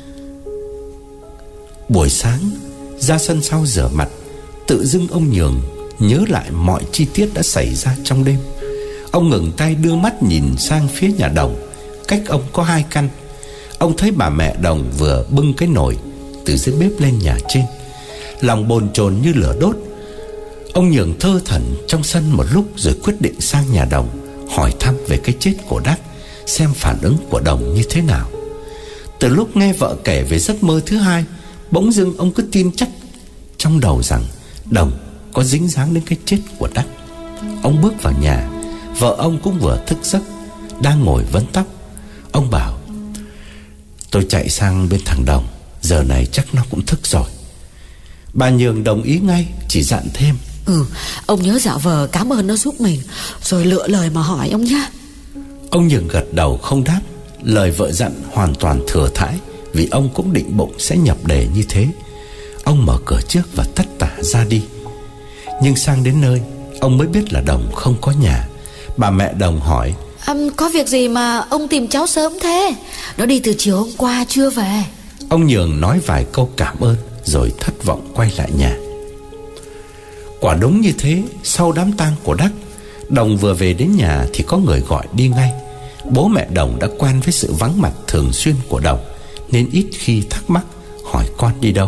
Buổi sáng ra sân sau rửa mặt, tự dưng ông Nhường nhớ lại mọi chi tiết đã xảy ra trong đêm. Ông ngừng tay đưa mắt nhìn sang phía nhà Đồng, cách ông có hai căn. Ông thấy bà mẹ Đồng vừa bưng cái nồi từ dưới bếp lên nhà trên. Lòng bồn chồn như lửa đốt. Ông Nhường thơ thẩn trong sân một lúc rồi quyết định sang nhà Đồng hỏi thăm về cái chết của Đắc, xem phản ứng của Đồng như thế nào. Từ lúc nghe vợ kể về giấc mơ thứ hai, bỗng dưng ông cứ tin chắc trong đầu rằng Đồng có dính dáng đến cái chết của Đắc. Ông bước vào nhà, vợ ông cũng vừa thức giấc, đang ngồi vấn tóc. Ông bảo: Tôi chạy sang bên thằng Đồng, giờ này chắc nó cũng thức rồi. Bà Nhường đồng ý ngay, chỉ dặn thêm: Ừ, ông nhớ giả vờ cảm ơn nó giúp mình, rồi lựa lời mà hỏi ông nhá. Ông Nhường gật đầu không đáp. Lời vợ dặn hoàn toàn thừa thãi, vì ông cũng định bụng sẽ nhập đề như thế. Ông mở cửa trước và tất tả ra đi. Nhưng sang đến nơi, ông mới biết là Đồng không có nhà. Bà mẹ Đồng hỏi: à, Có việc gì mà ông tìm cháu sớm thế? Nó đi từ chiều hôm qua chưa về. Ông Nhường nói vài câu cảm ơn rồi thất vọng quay lại nhà. Quả đúng như thế, sau đám tang của Đắc, Đồng vừa về đến nhà thì có người gọi đi ngay. Bố mẹ Đồng đã quen với sự vắng mặt thường xuyên của Đồng, nên ít khi thắc mắc hỏi con đi đâu.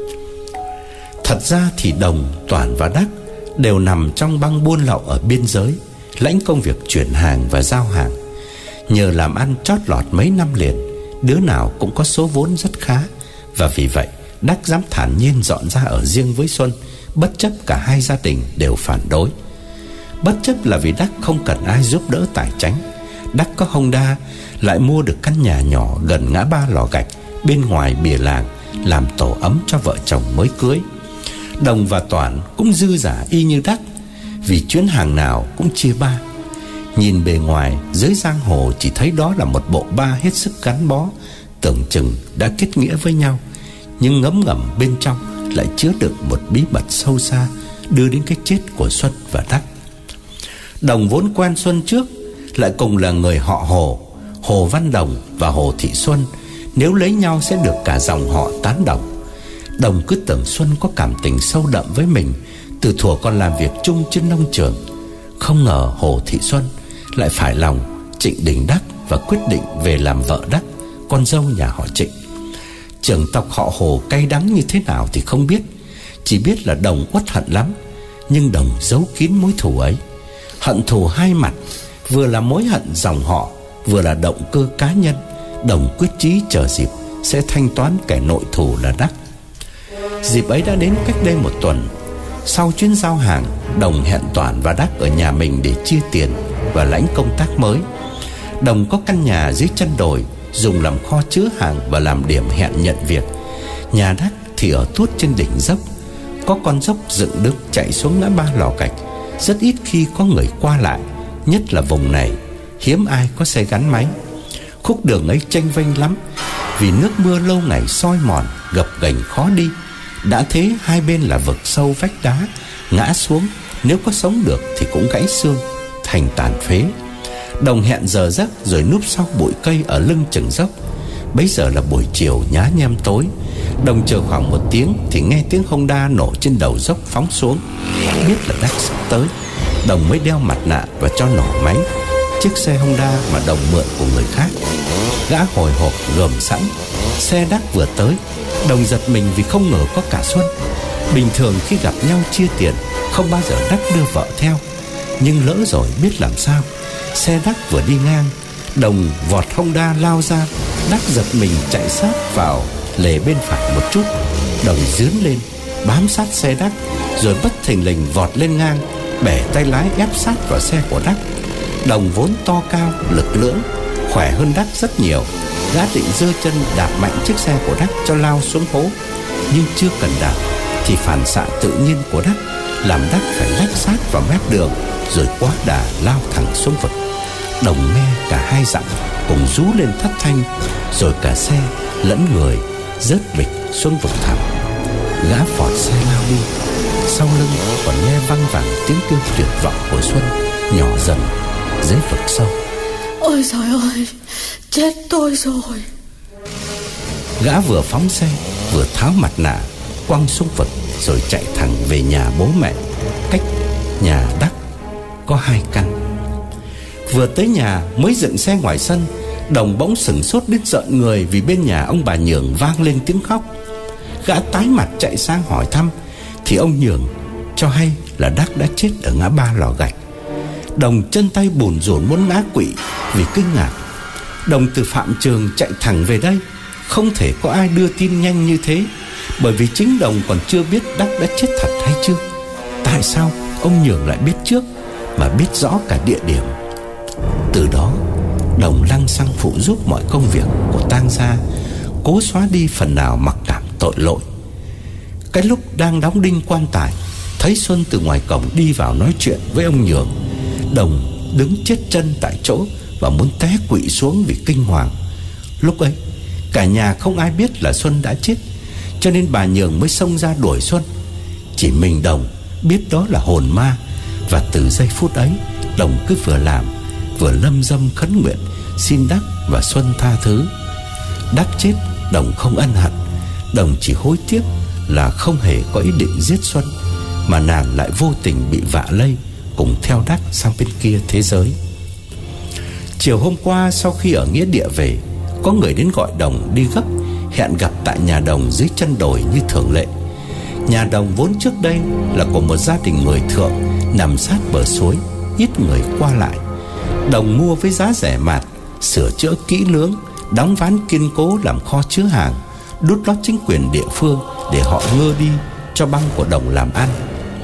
Thật ra thì Đồng, Toản và Đắc đều nằm trong băng buôn lậu ở biên giới, lãnh công việc chuyển hàng và giao hàng. Nhờ làm ăn chót lọt mấy năm liền, đứa nào cũng có số vốn rất khá. Và vì vậy Đắc dám thản nhiên dọn ra ở riêng với Xuân, bất chấp cả hai gia đình đều phản đối. Bất chấp là vì Đắc không cần ai giúp đỡ tài chánh. Đắc có Honda, lại mua được căn nhà nhỏ gần ngã ba Lò Gạch bên ngoài bìa làng, làm tổ ấm cho vợ chồng mới cưới. Đồng và Toản cũng dư giả y như Đắc, vì chuyến hàng nào cũng chia ba. Nhìn bề ngoài, dưới giang hồ chỉ thấy đó là một bộ ba hết sức gắn bó, tưởng chừng đã kết nghĩa với nhau. Nhưng ngấm ngầm bên trong lại chứa đựng một bí mật sâu xa, đưa đến cái chết của Xuân và Đắc. Đồng vốn quen Xuân trước, lại cùng là người họ Hồ, Hồ Văn Đồng và Hồ Thị Xuân. Nếu lấy nhau sẽ được cả dòng họ tán đồng. Đồng cứ tưởng Xuân có cảm tình sâu đậm với mình từ thuở còn làm việc chung trên nông trường. Không ngờ Hồ Thị Xuân lại phải lòng Trịnh Đình Đắc và quyết định về làm vợ Đắc, con dâu nhà họ Trịnh. Trưởng tộc họ Hồ cay đắng như thế nào thì không biết, chỉ biết là Đồng uất hận lắm. Nhưng Đồng giấu kín mối thù ấy. Hận thù hai mặt, vừa là mối hận dòng họ, vừa là động cơ cá nhân. Đồng quyết chí chờ dịp sẽ thanh toán kẻ nội thù là Đắc. Dịp ấy đã đến cách đây một tuần. Sau chuyến giao hàng, Đồng hẹn Toản và Đắc ở nhà mình để chia tiền và lãnh công tác mới. Đồng có căn nhà dưới chân đồi, dùng làm kho chứa hàng và làm điểm hẹn nhận việc. Nhà Đắc thì ở tuốt trên đỉnh dốc, có con dốc dựng đứng chạy xuống ngã ba Lò Gạch. Rất ít khi có người qua lại, nhất là vùng này hiếm ai có xe gắn máy. Khúc đường ấy chênh vênh lắm, vì nước mưa lâu ngày soi mòn, gập ghềnh khó đi. Đã thế hai bên là vực sâu vách đá, ngã xuống nếu có sống được thì cũng gãy xương thành tàn phế. Đồng hẹn giờ giấc rồi núp sau bụi cây ở lưng chừng dốc. Bấy giờ là buổi chiều nhá nhem tối. Đồng chờ khoảng một tiếng thì nghe tiếng Honda nổ trên đầu dốc phóng xuống. Biết là Đắc sắp tới, Đồng mới đeo mặt nạ và cho nổ máy chiếc xe Honda mà Đồng mượn của người khác. Gã hồi hộp gầm sẵn. Xe Đắc vừa tới, Đồng giật mình vì không ngờ có cả Xuân. Bình thường khi gặp nhau chia tiền, không bao giờ Đắc đưa vợ theo. Nhưng lỡ rồi biết làm sao. Xe Đắc vừa đi ngang, Đồng vọt Honda lao ra. Đắc giật mình chạy sát vào lề bên phải một chút. Đồng dướn lên bám sát xe Đắc, rồi bất thình lình vọt lên ngang, bẻ tay lái ép sát vào xe của Đắc. Đồng vốn to cao, lực lưỡng, khỏe hơn Đắc rất nhiều. Gã định giơ chân đạp mạnh chiếc xe của Đắc cho lao xuống hố. Nhưng chưa cần đạp thì phản xạ tự nhiên của Đắc làm Đắc phải lách sát vào mép đường, rồi quá đà lao thẳng xuống vực. Đồng nghe cả hai dặm cùng rú lên thất thanh, rồi cả xe lẫn người rớt bịch xuống vực thẳm. Gã phọt xe lao đi. Sau lưng còn nghe văng vẳng tiếng kêu tuyệt vọng của Xuân nhỏ dần dưới vực sâu. Ôi trời ơi, chết tôi rồi. Gã vừa phóng xe vừa tháo mặt nạ quăng xuống vực, rồi chạy thẳng về nhà bố mẹ, cách nhà Đắc có hai căn. Vừa tới nhà mới dựng xe ngoài sân, Đồng bỗng sửng sốt đến rợn người vì bên nhà ông bà Nhường vang lên tiếng khóc. Gã tái mặt chạy sang hỏi thăm thì ông Nhường cho hay là Đắc đã chết ở ngã ba Lò Gạch. Đồng chân tay bủn rủn muốn ngã quỵ vì kinh ngạc. Đồng từ Phạm Trường chạy thẳng về đây. Không thể có ai đưa tin nhanh như thế, bởi vì chính Đồng còn chưa biết Đắc đã chết thật hay chưa. Tại sao ông Nhường lại biết trước mà biết rõ cả địa điểm? Từ đó Đồng lăng xăng phụ giúp mọi công việc của tang gia, cố xóa đi phần nào mặc cảm tội lỗi. Cái lúc đang đóng đinh quan tài, thấy Xuân từ ngoài cổng đi vào nói chuyện với ông Nhường. Đồng đứng chết chân tại chỗ và muốn té quỵ xuống vì kinh hoàng. Lúc ấy cả nhà không ai biết là Xuân đã chết, cho nên bà Nhường mới xông ra đuổi Xuân. Chỉ mình Đồng biết đó là hồn ma. Và từ giây phút ấy, Đồng cứ vừa làm vừa lâm dâm khấn nguyện xin Đắc và Xuân tha thứ. Đắc chết, Đồng không ân hận. Đồng chỉ hối tiếc là không hề có ý định giết Xuân, mà nàng lại vô tình bị vạ lây cùng theo Đắc sang bên kia thế giới. Chiều hôm qua sau khi ở nghĩa địa về, có người đến gọi Đồng đi gấp, hẹn gặp tại nhà Đồng dưới chân đồi như thường lệ. Nhà Đồng vốn trước đây là của một gia đình người thượng nằm sát bờ suối, ít người qua lại. Đồng mua với giá rẻ mạt, sửa chữa kỹ lưỡng, đóng ván kiên cố làm kho chứa hàng, đút lót chính quyền địa phương để họ ngơ đi cho băng của Đồng làm ăn.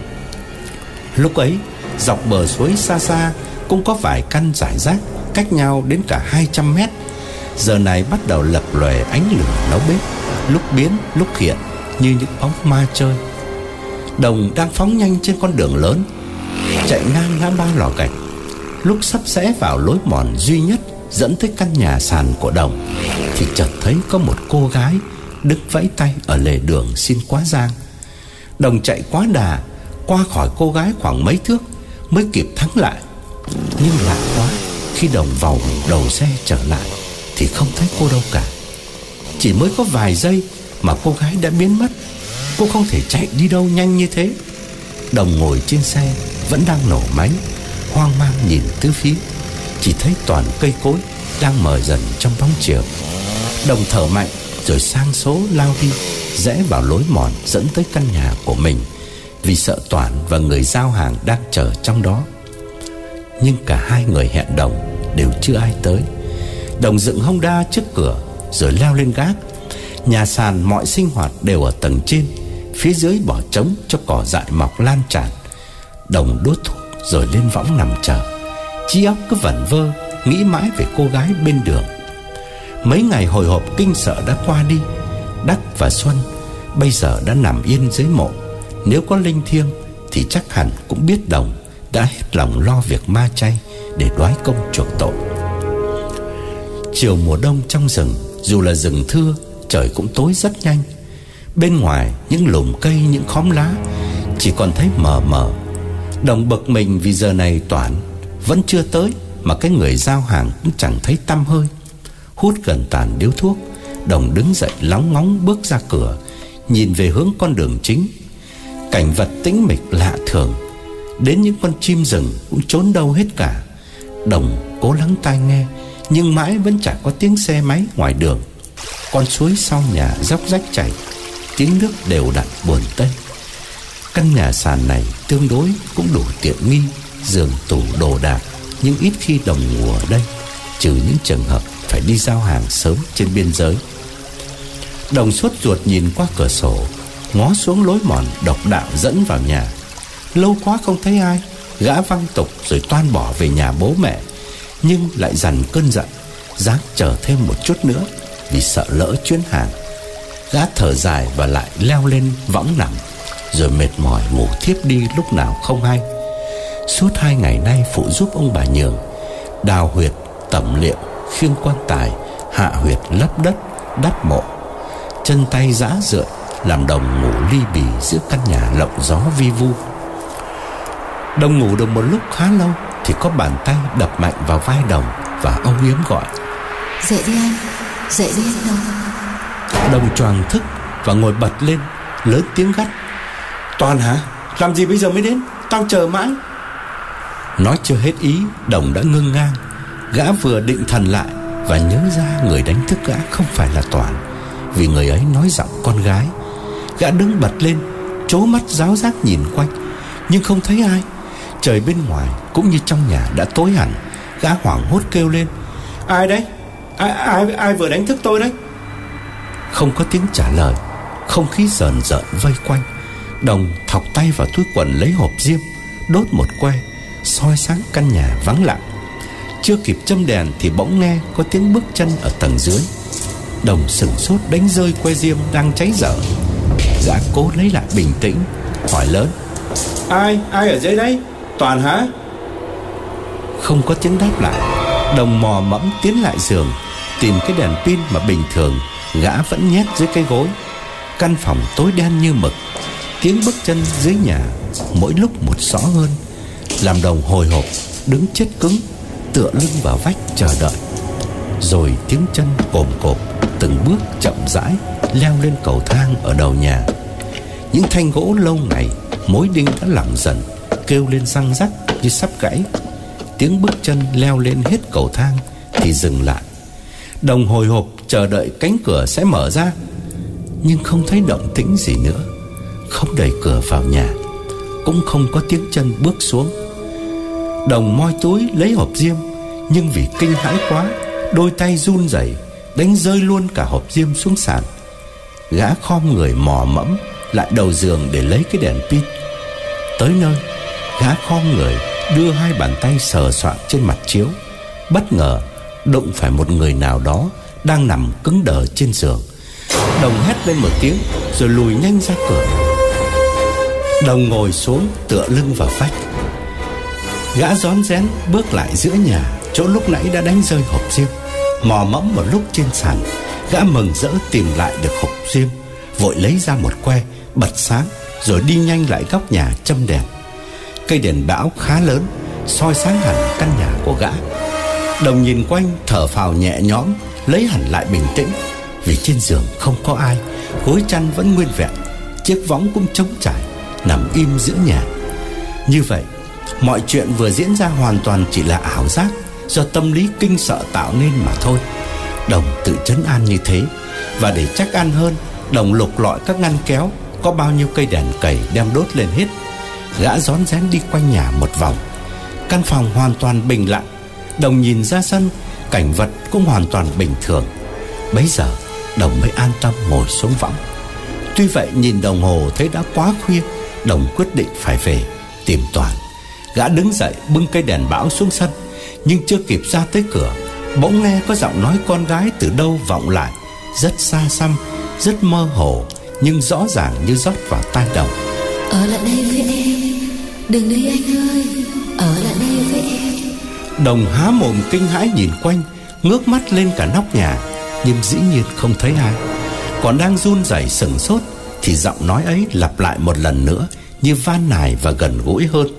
Lúc ấy dọc bờ suối xa xa cũng có vài căn rải rác, cách nhau đến cả hai trăm mét. Giờ này bắt đầu lập lòe ánh lửa nấu bếp, lúc biến lúc hiện như những bóng ma chơi. Đồng đang phóng nhanh trên con đường lớn, chạy ngang ngã ba Lò Gạch. Lúc sắp rẽ vào lối mòn duy nhất dẫn tới căn nhà sàn của Đồng thì chợt thấy có một cô gái đứng vẫy tay ở lề đường xin quá giang. Đồng chạy quá đà, qua khỏi cô gái khoảng mấy thước mới kịp thắng lại. Nhưng lạ quá, khi Đồng vào đầu xe trở lại thì không thấy cô đâu cả. Chỉ mới có vài giây mà cô gái đã biến mất. Cô không thể chạy đi đâu nhanh như thế. Đồng ngồi trên xe vẫn đang nổ máy, hoang mang nhìn tứ phía, chỉ thấy toàn cây cối đang mờ dần trong bóng chiều. Đồng thở mạnh rồi sang số lao đi, rẽ vào lối mòn dẫn tới căn nhà của mình, vì sợ Toản và người giao hàng đang chờ trong đó. Nhưng cả hai người hẹn Đồng đều chưa ai tới. Đồng dựng Honda trước cửa rồi leo lên gác. Nhà sàn mọi sinh hoạt đều ở tầng trên, phía dưới bỏ trống cho cỏ dại mọc lan tràn. Đồng đốt thuốc rồi lên võng nằm chờ. Trí óc cứ vẩn vơ, nghĩ mãi về cô gái bên đường. Mấy ngày hồi hộp kinh sợ đã qua đi. Đắc và Xuân bây giờ đã nằm yên dưới mộ. Nếu có linh thiêng thì chắc hẳn cũng biết Đồng đã hết lòng lo việc ma chay để đoái công chuộc tội. Chiều mùa đông trong rừng, dù là rừng thưa, trời cũng tối rất nhanh. Bên ngoài những lùm cây, những khóm lá chỉ còn thấy mờ mờ. Đồng bực mình vì giờ này Toản vẫn chưa tới, mà cái người giao hàng cũng chẳng thấy tăm hơi. Hút gần tàn điếu thuốc, Đồng đứng dậy lóng ngóng bước ra cửa, nhìn về hướng con đường chính. Cảnh vật tĩnh mịch lạ thường, đến những con chim rừng cũng trốn đâu hết cả. Đồng cố lắng tai nghe, nhưng mãi vẫn chẳng có tiếng xe máy ngoài đường. Con suối sau nhà róc rách chảy, tiếng nước đều đặn buồn tênh. Căn nhà sàn này tương đối cũng đủ tiện nghi, giường tủ đồ đạc, nhưng ít khi Đồng ngủ ở đây, trừ những trường hợp phải đi giao hàng sớm trên biên giới. Đồng sốt ruột nhìn qua cửa sổ, ngó xuống lối mòn độc đạo dẫn vào nhà. Lâu quá không thấy ai, gã văng tục rồi toan bỏ về nhà bố mẹ, nhưng lại dằn cơn giận, dáng chờ thêm một chút nữa vì sợ lỡ chuyến hàng. Gã thở dài và lại leo lên võng nằm, rồi mệt mỏi ngủ thiếp đi lúc nào không hay. Suốt hai ngày nay phụ giúp ông bà Nhường đào huyệt, tẩm liệu, khiêng quan tài, hạ huyệt, lấp đất, đắp mộ. Chân tay rã rượi làm Đồng ngủ li bì giữa căn nhà lộng gió vi vu. Đồng ngủ được một lúc khá lâu thì có bàn tay đập mạnh vào vai Đồng và âu yếm gọi: "Dậy đi anh, dậy đi anh Đồng." Đồng choàng thức và ngồi bật lên, lớn tiếng gắt: "Toàn hả? Làm gì bây giờ mới đến? Tao chờ mãi." Nói chưa hết ý, Đồng đã ngưng ngang. Gã vừa định thần lại và nhớ ra người đánh thức gã không phải là Toàn, vì người ấy nói giọng con gái. Gã đứng bật lên, trố mắt ráo rác nhìn quanh, nhưng không thấy ai. Trời bên ngoài cũng như trong nhà đã tối hẳn. Gã hoảng hốt kêu lên: "Ai đấy? Ai, ai, ai vừa đánh thức tôi đấy?" Không có tiếng trả lời. Không khí rờn rợn vây quanh. Đồng thọc tay vào túi quần lấy hộp diêm, đốt một que, soi sáng căn nhà vắng lặng. Chưa kịp châm đèn thì bỗng nghe có tiếng bước chân ở tầng dưới. Đồng sửng sốt đánh rơi que diêm đang cháy dở. Gã cố lấy lại bình tĩnh, hỏi lớn: Ai, ai ở dưới đấy? Toàn hả?" Không có tiếng đáp lại. Đồng mò mẫm tiến lại giường, tìm cái đèn pin mà bình thường gã vẫn nhét dưới cái gối. Căn phòng tối đen như mực. Tiếng bước chân dưới nhà mỗi lúc một rõ hơn, làm Đồng hồi hộp đứng chết cứng, tựa lưng vào vách chờ đợi. Rồi tiếng chân cồm cộp từng bước chậm rãi leo lên cầu thang ở đầu nhà. Những thanh gỗ lâu ngày mối đinh đã lỏng dần, kêu lên răng rắc như sắp gãy. Tiếng bước chân leo lên hết cầu thang thì dừng lại. Đồng hồi hộp chờ đợi cánh cửa sẽ mở ra, nhưng không thấy động tĩnh gì nữa. Không đẩy cửa vào nhà, cũng không có tiếng chân bước xuống. Đồng moi túi lấy hộp diêm, nhưng vì kinh hãi quá, đôi tay run rẩy đánh rơi luôn cả hộp diêm xuống sàn. Gã khom người mò mẫm lại đầu giường để lấy cái đèn pin. Tới nơi, gã khom người đưa hai bàn tay sờ soạng trên mặt chiếu. Bất ngờ đụng phải một người nào đó đang nằm cứng đờ trên giường. Đồng hét lên một tiếng rồi lùi nhanh ra cửa. Đồng ngồi xuống tựa lưng vào vách. Gã rón rén bước lại giữa nhà, chỗ lúc nãy đã đánh rơi hộp diêm. Mò mẫm một lúc trên sàn, gã mừng rỡ tìm lại được hộp diêm, vội lấy ra một que bật sáng, rồi đi nhanh lại góc nhà châm đèn. Cây đèn bão khá lớn, soi sáng hẳn căn nhà của gã. Đồng nhìn quanh thở phào nhẹ nhõm, lấy hẳn lại bình tĩnh. Vì trên giường không có ai, gối chăn vẫn nguyên vẹn, chiếc võng cũng trống trải, nằm im giữa nhà. Như vậy, mọi chuyện vừa diễn ra hoàn toàn chỉ là ảo giác do tâm lý kinh sợ tạo nên mà thôi. Đồng tự trấn an như thế. Và để chắc ăn hơn, Đồng lục lọi các ngăn kéo, có bao nhiêu cây đèn cầy đem đốt lên hết. Gã rón rén đi quanh nhà một vòng. Căn phòng hoàn toàn bình lặng. Đồng nhìn ra sân, cảnh vật cũng hoàn toàn bình thường. Bấy giờ Đồng mới an tâm ngồi xuống võng. Tuy vậy nhìn đồng hồ thấy đã quá khuya, Đồng quyết định phải về tìm Toàn. Gã đứng dậy bưng cây đèn bão xuống sân, nhưng chưa kịp ra tới cửa, bỗng nghe có giọng nói con gái từ đâu vọng lại, rất xa xăm, rất mơ hồ, nhưng rõ ràng như rót vào tai Đồng. "Ở lại đây với em, đừng đi anh ơi, ở lại đây với em." Đồng há mồm kinh hãi nhìn quanh, ngước mắt lên cả nóc nhà, nhưng dĩ nhiên không thấy ai. Còn đang run rẩy sửng sốt thì giọng nói ấy lặp lại một lần nữa, như van nài và gần gũi hơn.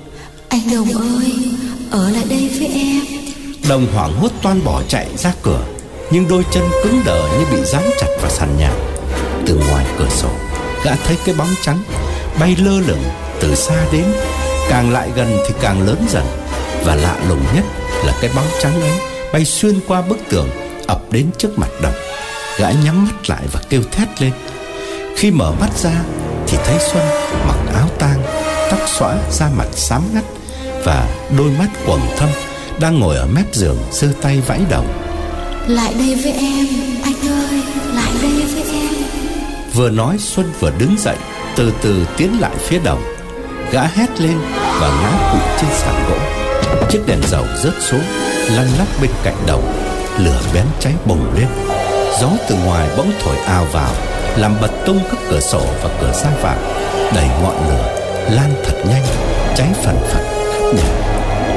Anh Đồng ơi, ở lại đây với em. Đồng hoảng hốt toan bỏ chạy ra cửa, nhưng đôi chân cứng đờ như bị dán chặt vào sàn nhà. Từ ngoài cửa sổ, gã thấy cái bóng trắng bay lơ lửng từ xa đến, càng lại gần thì càng lớn dần. Và lạ lùng nhất là cái bóng trắng ấy bay xuyên qua bức tường, ập đến trước mặt Đồng. Gã nhắm mắt lại và kêu thét lên. Khi mở mắt ra thì thấy Xuân mặc áo tang, tóc xõa, da mặt xám ngắt và đôi mắt quầng thâm, đang ngồi ở mép giường giơ tay vẫy Đồng. Lại đây với em, anh ơi, lại đây với em. Vừa nói Xuân vừa đứng dậy, từ từ tiến lại phía Đồng. Gã hét lên và ngã quỵ trên sàn gỗ. Chiếc đèn dầu rớt xuống, lăn lóc bên cạnh Đồng. Lửa bén cháy bùng lên. Gió từ ngoài bỗng thổi ào vào, làm bật tung các cửa sổ và cửa ra vào, đẩy ngọn lửa lan thật nhanh, cháy phần phật khắp nhà.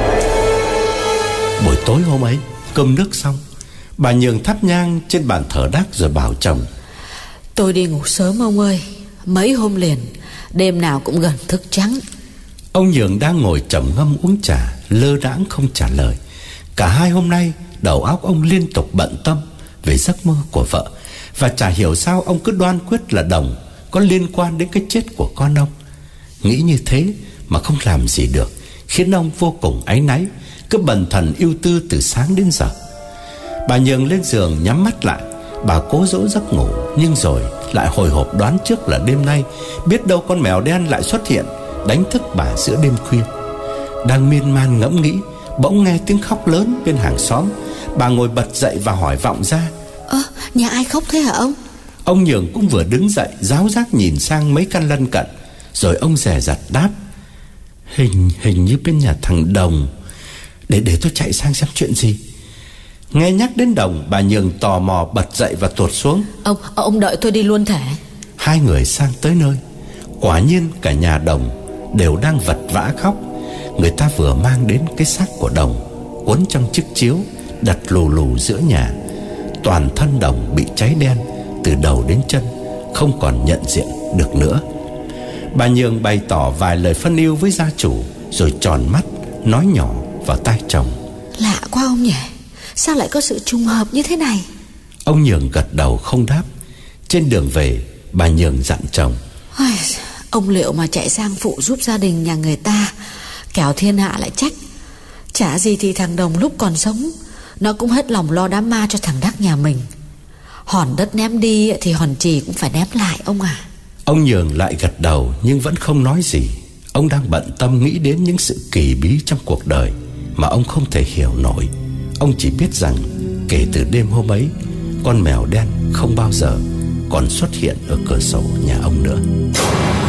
Buổi tối hôm ấy, cơm nước xong, bà Nhường thắp nhang trên bàn thờ đác rồi bảo chồng. Tôi đi ngủ sớm ông ơi. Mấy hôm liền, đêm nào cũng gần thức trắng. Ông Nhường đang ngồi trầm ngâm uống trà, lơ đãng không trả lời. Cả hai hôm nay đầu óc ông liên tục bận tâm về giấc mơ của vợ, và chả hiểu sao ông cứ đoan quyết là Đồng có liên quan đến cái chết của con ông. Nghĩ như thế mà không làm gì được, khiến ông vô cùng áy náy, cứ bần thần ưu tư từ sáng đến giờ. Bà Nhường lên giường nhắm mắt lại. Bà cố dỗ giấc ngủ, nhưng rồi lại hồi hộp đoán trước là đêm nay biết đâu con mèo đen lại xuất hiện, đánh thức bà giữa đêm khuya. Đang miên man ngẫm nghĩ, bỗng nghe tiếng khóc lớn bên hàng xóm. Bà ngồi bật dậy và hỏi vọng ra. Ơ, à, nhà ai khóc thế hả ông? Ông Nhường cũng vừa đứng dậy, ráo rác nhìn sang mấy căn lân cận. Rồi ông dè dặt đáp. Hình hình như bên nhà thằng Đồng. Để để tôi chạy sang xem chuyện gì. Nghe nhắc đến Đồng, bà Nhường tò mò bật dậy và tuột xuống. Ông ông đợi tôi đi luôn thể. Hai người sang tới nơi. Quả nhiên cả nhà Đồng đều đang vật vã khóc. Người ta vừa mang đến cái xác của Đồng cuốn trong chiếc chiếu, đặt lù lù giữa nhà. Toàn thân Đồng bị cháy đen từ đầu đến chân, không còn nhận diện được nữa. Bà Nhường bày tỏ vài lời phân yêu với gia chủ, rồi tròn mắt nói nhỏ vào tai chồng. Lạ quá ông nhỉ, sao lại có sự trùng hợp như thế này? Ông Nhường gật đầu không đáp. Trên đường về, bà Nhường dặn chồng. Ông liệu mà chạy sang phụ giúp gia đình nhà người ta, kẻo thiên hạ lại trách. Chả gì thì thằng Đồng lúc còn sống, nó cũng hết lòng lo đám ma cho thằng Đắc nhà mình. Hòn đất ném đi thì hòn chì cũng phải ném lại ông à. Ông Nhường lại gật đầu nhưng vẫn không nói gì. Ông đang bận tâm nghĩ đến những sự kỳ bí trong cuộc đời mà ông không thể hiểu nổi. Ông chỉ biết rằng kể từ đêm hôm ấy, con mèo đen không bao giờ còn xuất hiện ở cửa sổ nhà ông nữa.